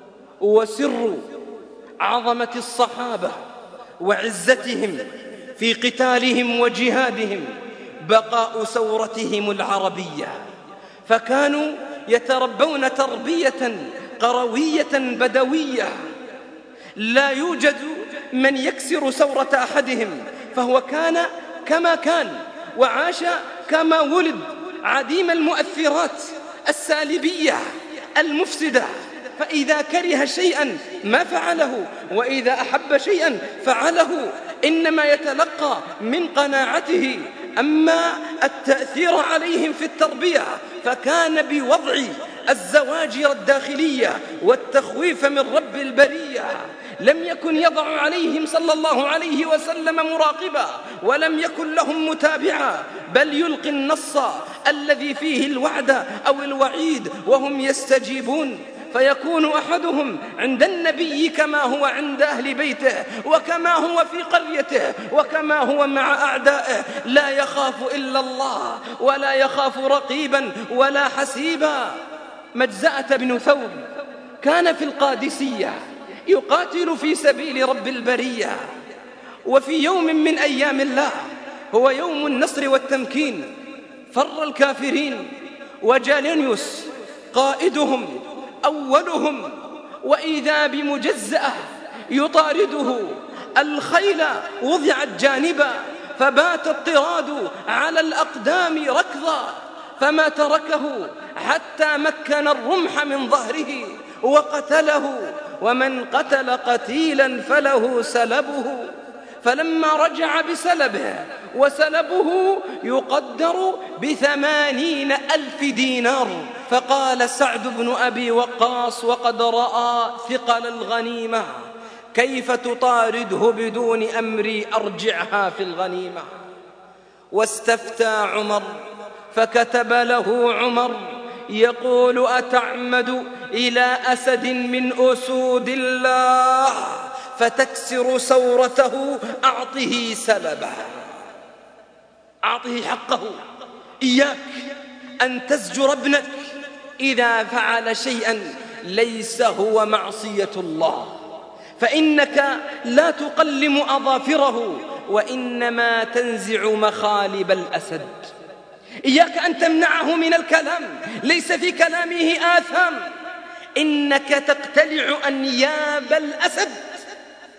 وسر عظمة الصحابة وعزتهم في قتالهم وجهادهم بقاء ثورتهم العربية، فكانوا يتربون تربية قروية بدوية، لا يوجد من يكسر ثورة أحدهم، فهو كان كما كان وعاش كما ولد، عديم المؤثرات السالبية المفسدة، فإذا كره شيئا ما فعله، وإذا أحب شيئا فعله، إنما يتلقى من قناعته. أما التأثير عليهم في التربية فكان بوضع الزواجر الداخلية والتخويف من رب البرية. لم يكن يضع عليهم صلى الله عليه وسلم مراقبا، ولم يكن لهم متابعا، بل يلقي النص الذي فيه الوعد أو الوعيد وهم يستجيبون، فيكون أحدهم عند النبي كما هو عند أهل بيته، وكما هو في قريته، وكما هو مع أعدائه، لا يخاف إلا الله، ولا يخاف رقيبا ولا حسيبا. مجزأة بن ثوب كان في القادسية يقاتل في سبيل رب البرية، وفي يوم من أيام الله هو يوم النصر والتمكين فر الكافرين، وجالينيوس قائدهم أولهم، وإذا بمجزأة يطارده. الخيل وضعت جانبا فبات الطراد على الأقدام ركضا، فما تركه حتى مكن الرمح من ظهره وقتله، ومن قتل قتيلا فله سلبه. فلما رجع بسلبه، وسلبه يقدر ب80,000 دينار، فقال سعد بن أبي وقاص وقد رأى ثقل الغنيمة كيف تطارده بدون أمري أرجعها في الغنيمة. واستفتى عمر فكتب له عمر يقول أتعمد إلى أسد من أسود الله فتكسر ثورته؟ أعطه سلبه، أعطه حقه. إياك أن تزجر ابنك إذا فعل شيئا ليس هو معصية الله، فإنك لا تقلم أظافره، وإنما تنزع مخالب الأسد. إياك أن تمنعه من الكلام، ليس في كلامه آثام، إنك تقتلع أنياب الأسد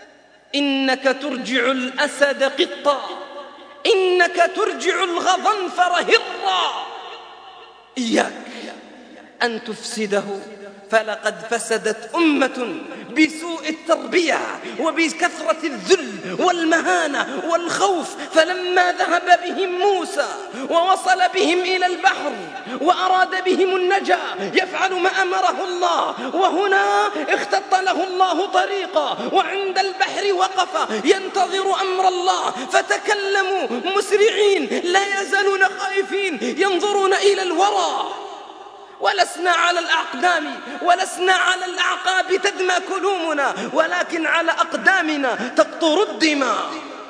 إنك ترجع الأسد قطا، إنك ترجع الغضنفر هرا. إياك أن تفسده، فلقد فسدت أمة بسوء التربية وبكثرة الذل والمهانة والخوف. فلما ذهب بهم موسى ووصل بهم إلى البحر وأراد بهم النجاة يفعل ما أمره الله، وهنا اختط له الله طريقا، وعند البحر وقف ينتظر أمر الله، فتكلموا مسرعين لا يزالون خائفين ينظرون إلى الورى. ولسنا على الأقدام ولسنا على الأعقاب تدمى كلومنا، ولكن على أقدامنا تقطر الدماء.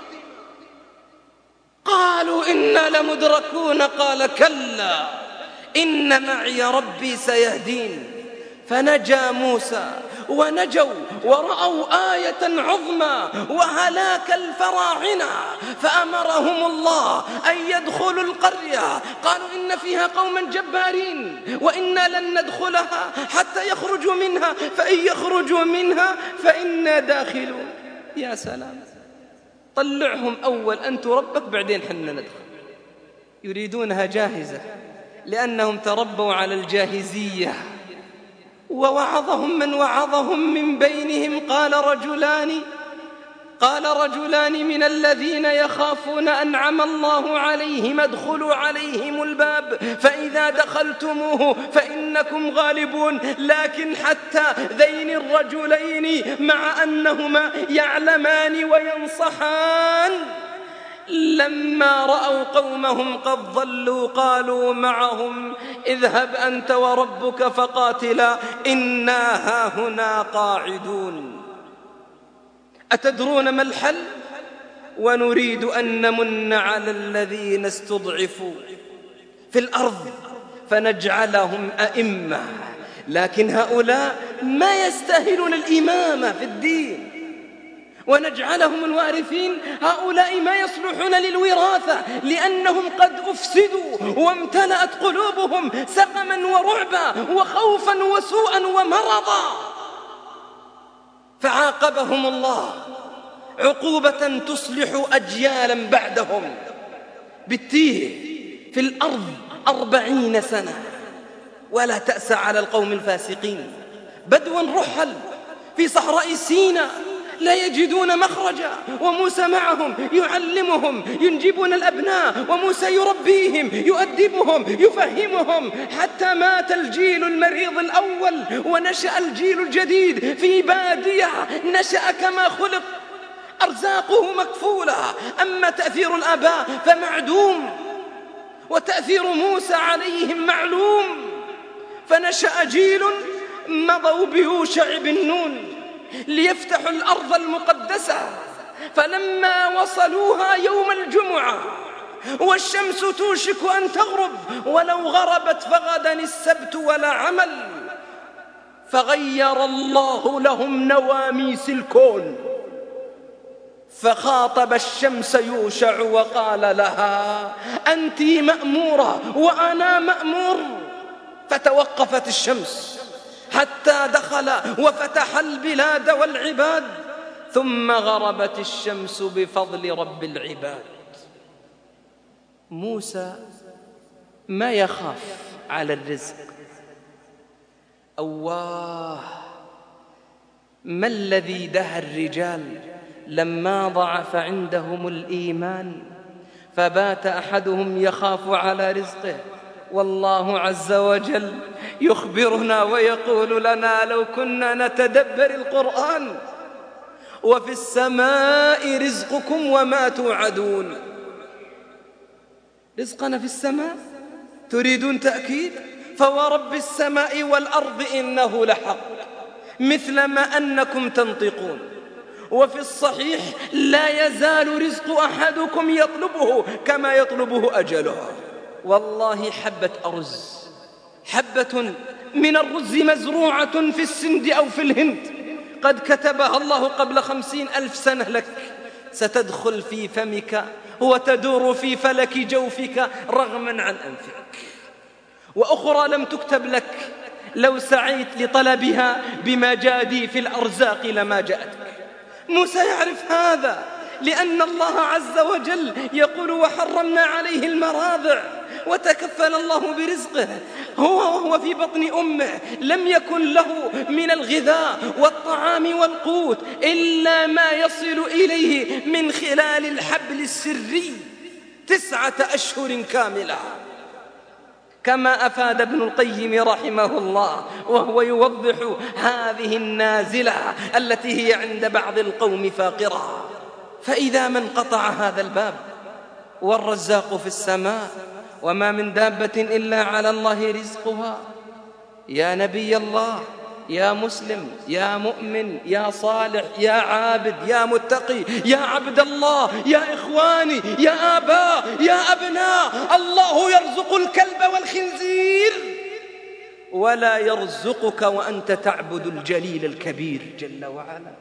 قالوا إنا لمدركون، قال كلا إن معي ربي سيهدين. فنجا موسى ونجوا ورأوا آية عظمى وهلاك الفراعنة، فأمرهم الله أن يدخلوا القرية. قالوا إن فيها قوما جبارين وإنا لن ندخلها حتى يخرجوا منها، فإن يخرجوا منها فإنا داخلون. يا سلام، طلعهم أول أنت ربك بعدين حنا ندخل. يريدونها جاهزة لأنهم تربوا على الجاهزية. ووعظهم من وعظهم من بينهم قال رجلان من الذين يخافون أنعم الله عليهم ادخلوا عليهم الباب فإذا دخلتموه فإنكم غالبون. لكن حتى ذين الرجلين مع أنهما يعلمان وينصحان لما رأوا قومهم قد ضلوا قالوا معهم اذهب أنت وربك فقاتلا إنا هاهنا قاعدون. أتدرون ما الحل؟ ونريد أن نمن على الذين استضعفوا في الأرض فنجعلهم أئمة. لكن هؤلاء ما يستاهلون الإمامة في الدين، ونجعلهم الوارثين. هؤلاء ما يصلحون للوراثة لأنهم قد أفسدوا وامتلأت قلوبهم سقما ورعبا وخوفا وسوءا ومرضا. فعاقبهم الله عقوبة تصلح أجيالا بعدهم بالتيه في الأرض 40 سنة. ولا تأسى على القوم الفاسقين. بدوا رحل في صحراء سيناء لا يجدون مخرجا، وموسى معهم يعلمهم، ينجبون الأبناء، وموسى يربيهم يؤدبهم يفهمهم، حتى مات الجيل المريض الأول ونشأ الجيل الجديد في بادية نشأ كما خلق، أرزاقه مكفولة. أما تأثير الآباء فمعدوم، وتأثير موسى عليهم معلوم. فنشأ جيل مضوا بيوشع بن نون ليفتحوا الأرض المقدسة. فلما وصلوها يوم الجمعة والشمس توشك أن تغرب، ولو غربت فغدا السبت ولا عمل، فغير الله لهم نواميس الكون. فخاطب الشمس يوشع وقال لها أنت مأمورة وأنا مأمور. فتوقفت الشمس حتى دخل وفتح البلاد والعباد، ثم غربت الشمس بفضل رب العباد. موسى ما يخاف على الرزق. أواه، ما الذي دهى الرجال لما ضعف عندهم الإيمان فبات أحدهم يخاف على رزقه. والله عز وجل يخبرنا ويقول لنا لو كنا نتدبر القرآن وفي السماء رزقكم وما توعدون. رزقنا في السماء، تريدون تأكيد؟ فورب السماء والأرض إنه لحق مثل ما أنكم تنطقون. وفي الصحيح لا يزال رزق أحدكم يطلبه كما يطلبه أجله. والله حبة أرز، حبة من الرز مزروعة في السند أو في الهند قد كتبها الله قبل 50,000 سنة لك، ستدخل في فمك وتدور في فلك جوفك رغما عن أنفك. وأخرى لم تكتب لك، لو سعيت لطلبها بمجاديف الأرزاق لما جاءتك. موسى يعرف هذا، لأن الله عز وجل يقول وحرمنا عليه المراضع، وتكفل الله برزقه وهو في بطن أمه، لم يكن له من الغذاء والطعام والقوت إلا ما يصل إليه من خلال الحبل السري 9 أشهر كاملة، كما أفاد ابن القيم رحمه الله وهو يوضح هذه النازلة التي هي عند بعض القوم فاقرة. فإذا من قطع هذا الباب والرزاق في السماء وما من دابة إلا على الله رزقها، يا نبي الله، يا مسلم، يا مؤمن، يا صالح، يا عابد، يا متقي، يا عبد الله، يا إخواني، يا آباء، يا أبناء، الله يرزق الكلب والخنزير ولا يرزقك وأنت تعبد الجليل الكبير جل وعلا.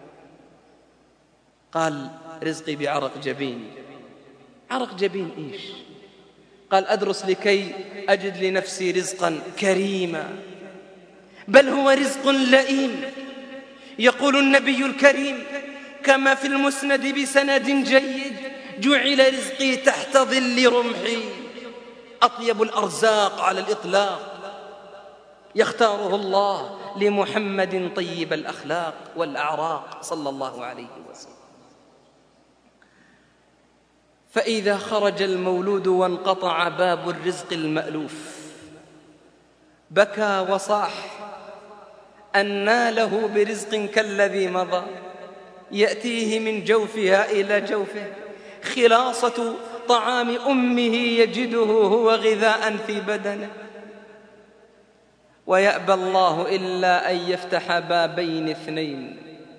قال رزقي بعرق جبين. عرق جبين إيش؟ قال أدرس لكي أجد لنفسي رزقا كريما، بل هو رزق لئيم. يقول النبي الكريم كما في المسند بسند جيد: جعل رزقي تحت ظل رمحي. أطيب الأرزاق على الإطلاق يختاره الله لمحمد طيب الأخلاق والأعراق صلى الله عليه وسلم. فإذا خرج المولود وانقطع باب الرزق المألوف بكى وصاح أنى له برزق كالذي مضى يأتيه من جوفها إلى جوفه، خلاصة طعام أمه يجده هو غذاء في بدنه. ويأبى الله إلا أن يفتح بابين 2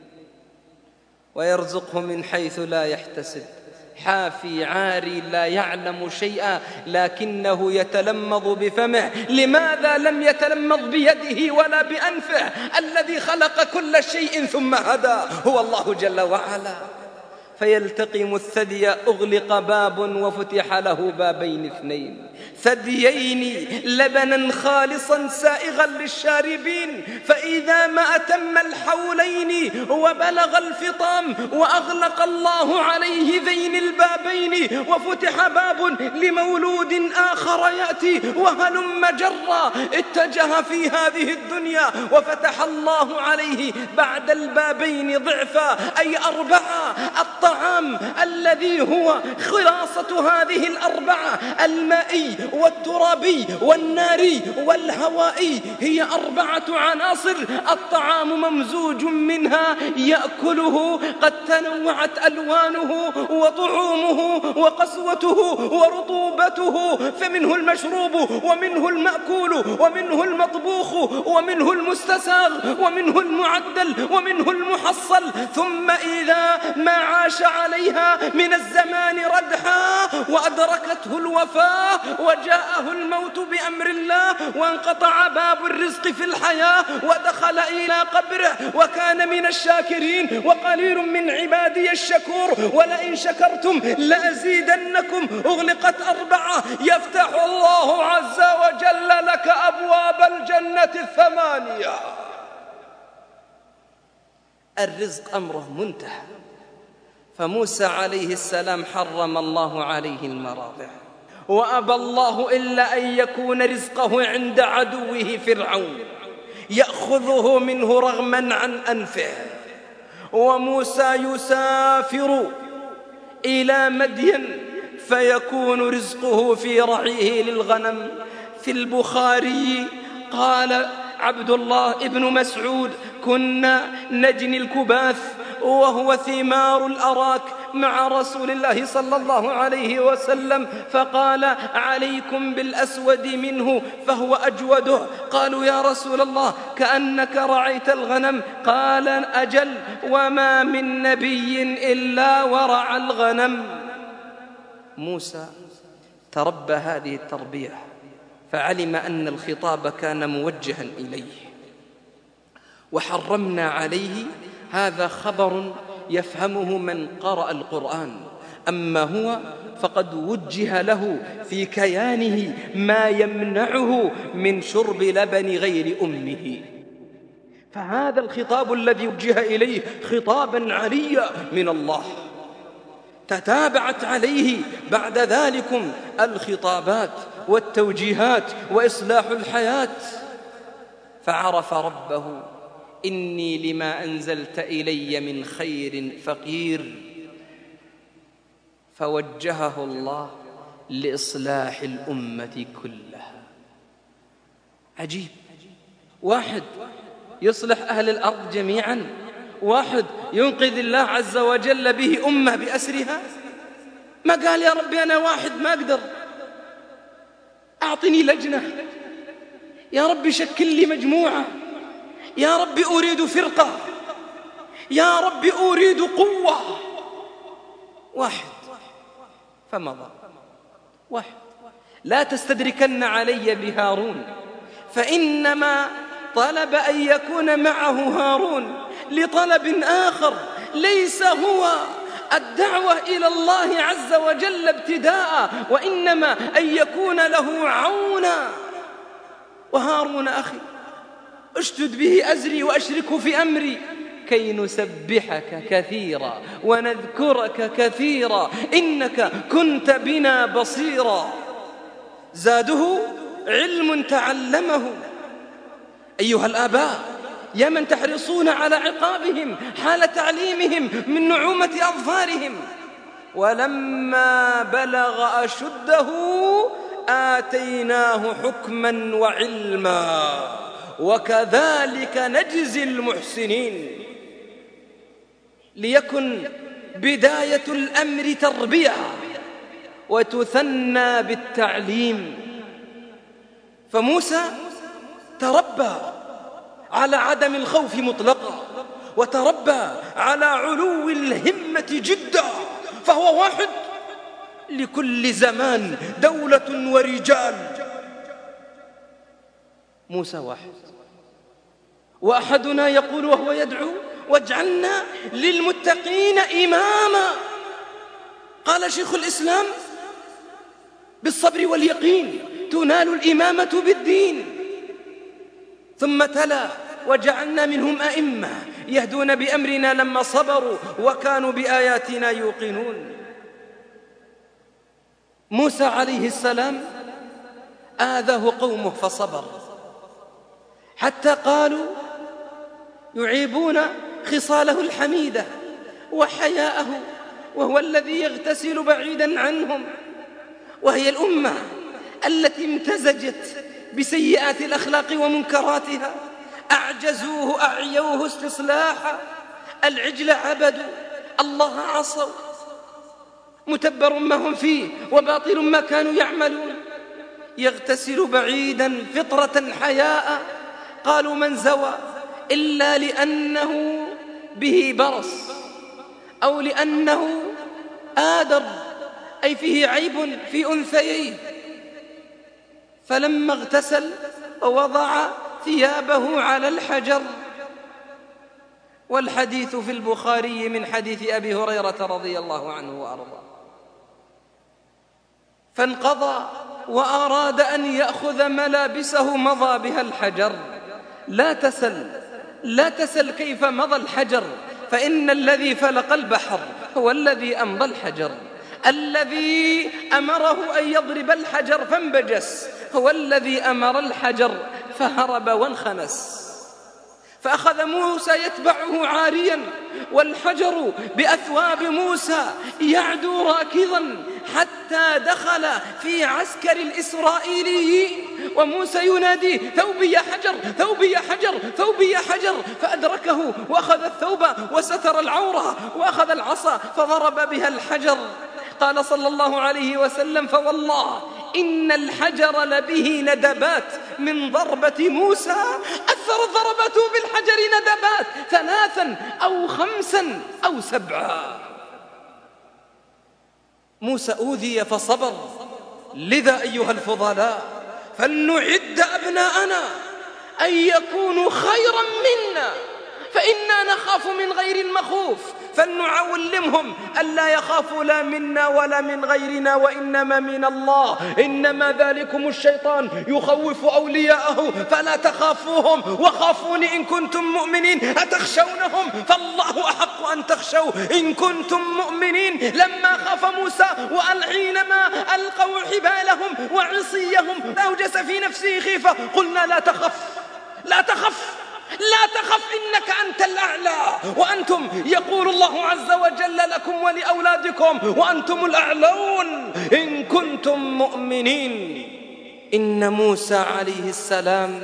ويرزقه من حيث لا يحتسب، حافي عاري لا يعلم شيئا لكنه يتلمض بفمه. لماذا لم يتلمض بيده ولا بأنفه؟ الذي خلق كل شيء ثم هدى هو الله جل وعلا. فيلتقم الثدي أغلق باب وفتح له بابين 2 ثديين لبنا خالصا سائغا للشاربين. فإذا ما أتم الحولين وبلغ الفطام وأغلق الله عليه ذين البابين وفتح باب لمولود آخر يأتي وهلم جرا، اتجه في هذه الدنيا وفتح الله عليه بعد البابين ضعفا أي 4. الطعام الذي هو خلاصة هذه 4 المائي والترابي والناري والهوائي هي 4 عناصر. الطعام ممزوج منها يأكله، قد تنوعت ألوانه وطعومه وقسوته ورطوبته، فمنه المشروب ومنه المأكول ومنه المطبوخ ومنه المستساغ ومنه المعدل ومنه المحصل. ثم إذا ما عاش عليها من الزمان ردحا وأدركته الوفاة وجاءه الموت بأمر الله وانقطع باب الرزق في الحياة ودخل إلى قبره وكان من الشاكرين وقليل من عبادي الشكور. ولئن شكرتم لأزيدنكم. أغلقت 4 يفتح الله عز وجل لك أبواب الجنة 8. الرزق أمره منتهى. فموسى عليه السلام حرم الله عليه المراضع، وأبى الله إلا أن يكون رزقه عند عدوه فرعون يأخذه منه رغما عن أنفه. وموسى يسافر إلى مدين فيكون رزقه في رعيه للغنم. في البخاري قال عبد الله ابن مسعود: كنا نجني الكباث وهو ثمار الأراك مع رسول الله صلى الله عليه وسلم، فقال: عليكم بالأسود منه فهو أجوده. قالوا: يا رسول الله كأنك رعيت الغنم. قال: أجل، وما من نبي إلا ورع الغنم. موسى تربى هذه التربية فعلم أن الخطاب كان موجها إليه. وحرمنا عليه هذا خبر يفهمه من قرأ القرآن، أما هو فقد وجه له في كيانه ما يمنعه من شرب لبن غير أمه. فهذا الخطاب الذي وجه إليه خطابا عليا من الله. تتابعت عليه بعد ذلكم الخطابات والتوجيهات وإصلاح الحياة، فعرف ربه: إني لما أنزلت إلي من خير فقير، فوجهه الله لإصلاح الأمة كلها. عجيب، واحد يصلح أهل الأرض جميعا، واحد ينقذ الله عز وجل به أمة بأسرها. ما قال يا ربي أنا واحد ما أقدر، أعطني لجنة، يا ربي شكل لي مجموعة، يا ربي أريد فرقة، يا ربي أريد قوة. واحد فمضى، واحد. لا تستدركن علي بهارون، فإنما طلب أن يكون معه هارون لطلب آخر، ليس هو الدعوة إلى الله عز وجل ابتداء، وإنما أن يكون له عونا. وهارون أخي اشتد به أزري وأشركه في أمري كي نسبحك كثيرا ونذكرك كثيرا إنك كنت بنا بصيرا. زاده علم تعلمه. أيها الآباء، يا من تحرصون على عقابهم حال تعليمهم من نعومة أظفارهم، ولما بلغ أشده آتيناه حكما وعلما وكذلك نجزي المحسنين. ليكن بداية الأمر تربية وتثنى بالتعليم. فموسى تربى على عدم الخوف مطلقا، وتربى على علو الهمة جدا، فهو واحد لكل زمان دولة ورجال. موسى واحد، وأحدنا يقول وهو يدعو: واجعلنا للمتقين إماما. قال شيخ الإسلام: بالصبر واليقين تنال الإمامة بالدين. ثم تلا: وجعلنا منهم أئمة يهدون بأمرنا لما صبروا وكانوا بآياتنا يوقنون. موسى عليه السلام آذاه قومه فصبر، حتى قالوا يعيبون خصاله الحميدة وحياءه، وهو الذي يغتسل بعيدا عنهم، وهي الأمة التي امتزجت بسيئات الأخلاق ومنكراتها. أعجزوه أعيوه استصلاحا، العجل عبدوا، الله عصوا، متبر ما هم فيه وباطل ما كانوا يعملون. يغتسل بعيدا فطرة حياء. قالوا من زوى إلا لأنه به برص أو لأنه آدر، أي فيه عيب في أنثييه. فلما اغتسل ووضع ثيابه على الحجر. والحديث في البخاري من حديث أبي هريرة رضي الله عنه وأرضاه. فانقضى وأراد أن يأخذ ملابسه، مضى بها الحجر. لا تسل كيف مضى الحجر، فإن الذي فلق البحر هو الذي أمضى الحجر. الذي أمره أن يضرب الحجر فانبجس هو الذي أمر الحجر فهرب وانخنس. فأخذ موسى يتبعه عاريا، والحجر بأثواب موسى يعدو راكضا حتى دخل في عسكر الإسرائيليين، وموسى ينادي: ثوبي يا حجر، ثوبي يا حجر، ثوبي يا حجر. فأدركه وأخذ الثوب وستر العورة وأخذ العصا فضرب بها الحجر. قال صلى الله عليه وسلم: فوالله إن الحجر لبه ندبات من ضربة موسى، أثرت ضربته بالحجر ندبات 3 أو 5 أو 7. موسى أوذي فصبر. لذا أيها الفضلاء فلنعد أبناءنا أن يكونوا خيرا منا، فإنا نخاف من غير المخوف، فلنعلمهم ألا يخافوا لا منا ولا من غيرنا وإنما من الله. إنما ذلكم الشيطان يخوف أولياءه فلا تخافوهم وخافوني إن كنتم مؤمنين. أتخشونهم فالله أحق أن تخشوا إن كنتم مؤمنين. لما خاف موسى وحينما ألقوا حبالهم وعصيهم أوجس في نفسه خيفة قلنا لا تخف لا تخف لا تخف إنك أنت الأعلى وأنتم يقول الله عز وجل لكم ولأولادكم وأنتم الأعلون إن كنتم مؤمنين. إن موسى عليه السلام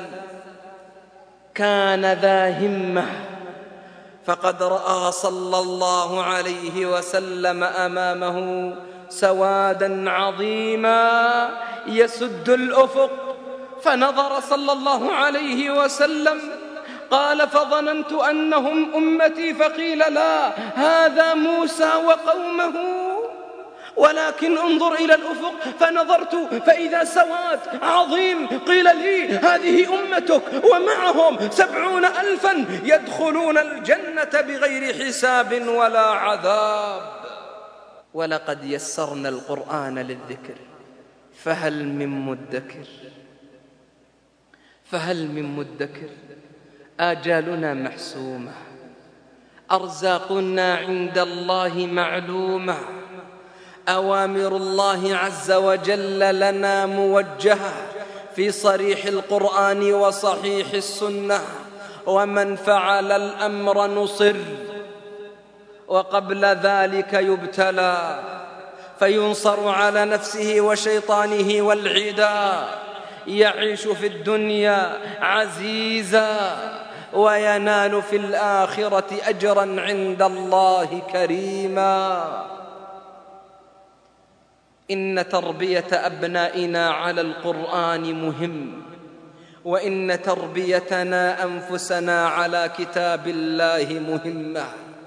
كان ذا همة فقد رأى صلى الله عليه وسلم أمامه سوادا عظيما يسد الأفق فنظر صلى الله عليه وسلم قال فظننت أنهم أمتي فقيل لا هذا موسى وقومه ولكن انظر إلى الأفق فنظرت فإذا سواد عظيم قيل لي هذه أمتك ومعهم 70,000 يدخلون الجنة بغير حساب ولا عذاب. ولقد يسرنا القرآن للذكر فهل من مدكر فهل من مدكر. آجالنا محسومة أرزاقنا عند الله معلومة أوامر الله عز وجل لنا موجهة في صريح القرآن وصحيح السنة. ومن فعل الأمر نصر وقبل ذلك يبتلى فينصر على نفسه وشيطانه والعدا. يعيش في الدنيا عزيزا وينال في الآخرة أجرا عند الله كريما. إن تربية أبنائنا على القرآن مهم وإن تربيتنا أنفسنا على كتاب الله مهمة.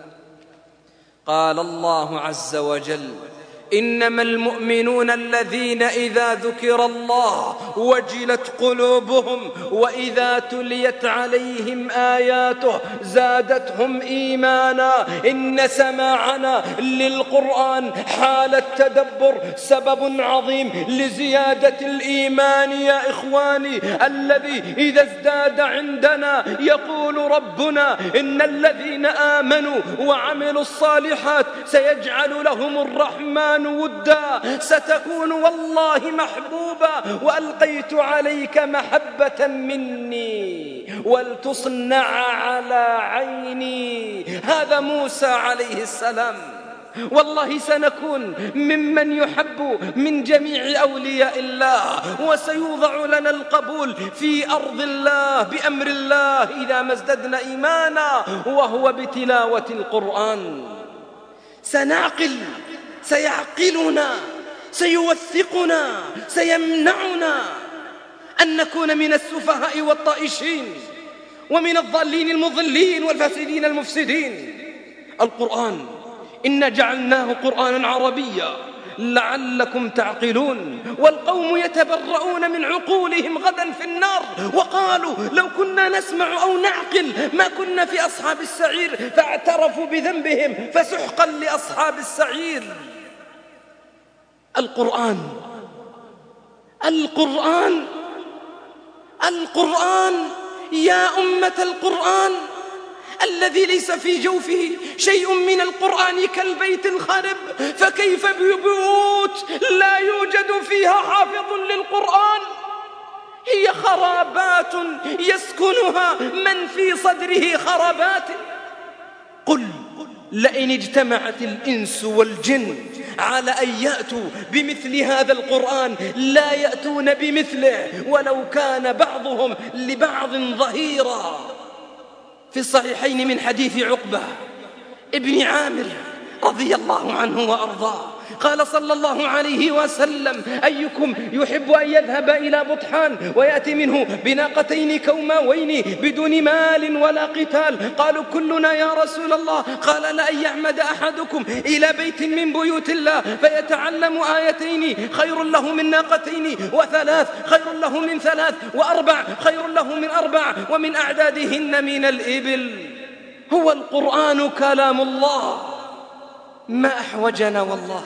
قال الله عز وجل إنما المؤمنون الذين إذا ذكر الله وجلت قلوبهم وإذا تليت عليهم آياته زادتهم إيمانا. إن سماعنا للقرآن حال التدبر سبب عظيم لزيادة الإيمان يا إخواني الذي إذا ازداد عندنا يقول ربنا إن الذين آمنوا وعملوا الصالحات سيجعل لهم الرحمن ودا ستكون والله محبوبا وألقيت عليك محبة مني ولتصنع على عيني. هذا موسى عليه السلام. والله سنكون ممن يحب من جميع أولياء الله وسيوضع لنا القبول في أرض الله بأمر الله إذا ما ازددنا إيمانا وهو بتلاوة القرآن. سنعقل سيعقلنا سيوثقنا سيمنعنا أن نكون من السفهاء والطائشين ومن الضالين المضلين والفاسدين المفسدين. القرآن إن جعلناه قرآنا عربيا لعلكم تعقلون. والقوم يتبرؤون من عقولهم غدا في النار وقالوا لو كنا نسمع أو نعقل ما كنا في أصحاب السعير فاعترفوا بذنبهم فسحقا لأصحاب السعير. القرآن القرآن القرآن يا أمة القرآن الذي ليس في جوفه شيء من القرآن كالبيت الخرب فكيف ببيوت لا يوجد فيها حافظ للقرآن. هي خرابات يسكنها من في صدره خرابات. قل لئن اجتمعت الإنس والجن على أن يأتوا بمثل هذا القرآن لا يأتون بمثله ولو كان بعضهم لبعض ظهيرا. في الصحيحين من حديث عقبة ابن عامر رضي الله عنه وأرضاه قال صلى الله عليه وسلم أيكم يحب أن يذهب إلى بطحان ويأتي منه بناقتين كوماوين بدون مال ولا قتال؟ قالوا كلنا يا رسول الله. قال لأن يعمد أحدكم إلى بيت من بيوت الله فيتعلم آيتين خير له من ناقتين وثلاث خير له من ثلاث وأربع خير له من أربع ومن أعدادهن من الإبل. هو القرآن كلام الله ما أحوجنا والله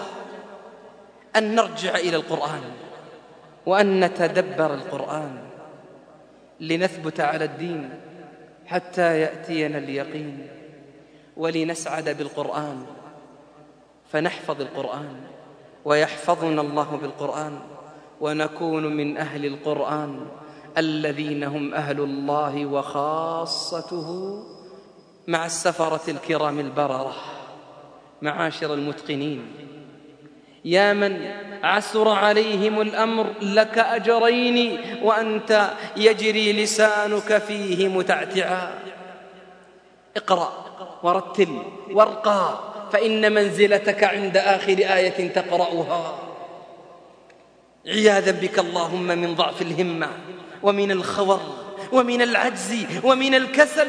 أن نرجع إلى القرآن وأن نتدبر القرآن لنثبت على الدين حتى يأتينا اليقين، ولنسعد بالقرآن فنحفظ القرآن ويحفظنا الله بالقرآن، ونكون من أهل القرآن الذين هم أهل الله وخاصته مع السفرة الكرام البررة. معاشر المتقنين، يا من عسر عليهم الأمر لك أجرين وأنت يجري لسانك فيه متعتعا. اقرأ ورتل وارقى، فإن منزلتك عند آخر آية تقرأها. عياذا بك اللهم من ضعف الهمة ومن الخور ومن العجز ومن الكسل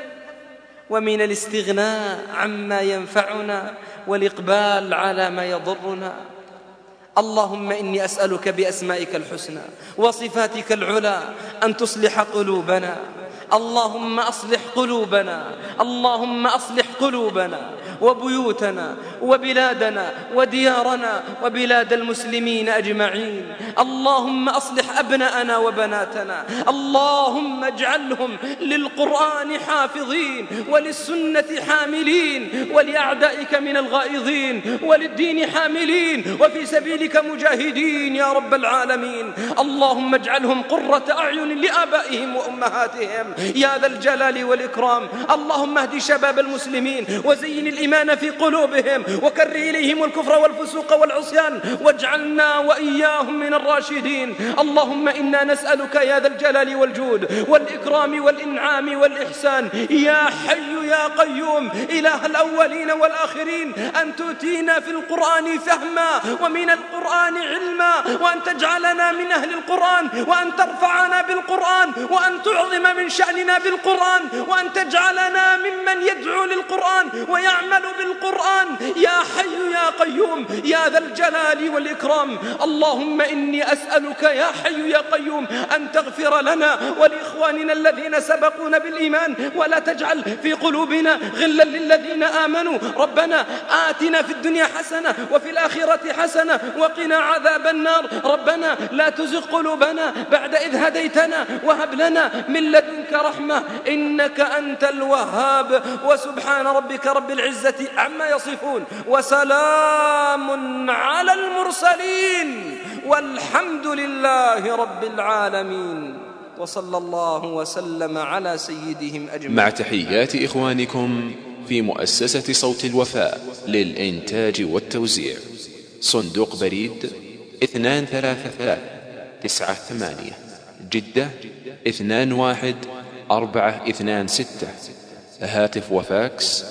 ومن الاستغناء عما ينفعنا والإقبال على ما يضرنا. اللهم إني أسألك بأسمائك الحسنى وصفاتك العلى أن تصلح قلوبنا. اللهم أصلح قلوبنا، اللهم أصلح قلوبنا وبيوتنا وبلادنا وديارنا وبلاد المسلمين أجمعين. اللهم أصلح أبناءنا وبناتنا، اللهم اجعلهم للقرآن حافظين وللسنة حاملين ولأعدائك من الغائظين وللدين حاملين وفي سبيلك مجاهدين يا رب العالمين. اللهم اجعلهم قرة أعين لآبائهم وأمهاتهم يا ذا الجلال والإكرام. اللهم اهد شباب المسلمين وزين الإيمان في قلوبهم وكره إليهم الكفر والفسوق والعصيان واجعلنا وإياهم من الراشدين. اللهم إنا نسألك يا ذا الجلال والجود والإكرام والإنعام والإحسان يا حي يا قيوم إله الأولين والآخرين أن تؤتينا في القرآن فهما ومن القرآن علما، وأن تجعلنا من أهل القرآن، وأن ترفعنا بالقرآن، وأن تعظم من شأننا بالقرآن، وأن تجعلنا ممن يدعو للقرآن ويعمل بالقرآن يا حي يا قيوم يا ذا الجلال والإكرام. اللهم إني أسألك يا حي يا قيوم أن تغفر لنا ولإخواننا الذين سبقونا بالإيمان، ولا تجعل في قلوبنا غلا للذين آمنوا. ربنا آتنا في الدنيا حسنة وفي الآخرة حسنة وقنا عذاب النار. ربنا لا تزغ قلوبنا بعد إذ هديتنا وهب لنا من لدنك رحمة إنك أنت الوهاب. وسبحان ربك رب العزة عما يصفون وسلام على المرسلين والحمد لله رب العالمين، وصلى الله وسلم على سيدهم أجمعين. مع تحيات إخوانكم في مؤسسة صوت الوفاء للإنتاج والتوزيع، صندوق بريد 23398 جدة 21426، هاتف وفاكس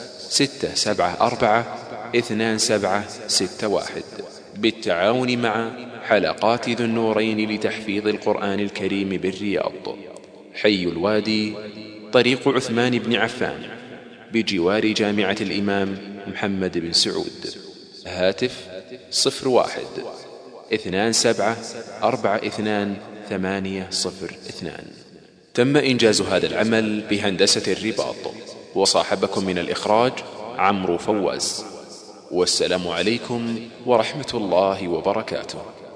6742761، بالتعاون مع حلقات ذو النورين لتحفيظ القرآن الكريم بالرياض، حي الوادي، طريق عثمان بن عفان، بجوار جامعة الإمام محمد بن سعود. هاتف 01-27422802. تم إنجاز هذا العمل بهندسة الرباط، وصاحبكم من الإخراج عمرو فواز. والسلام عليكم ورحمة الله وبركاته.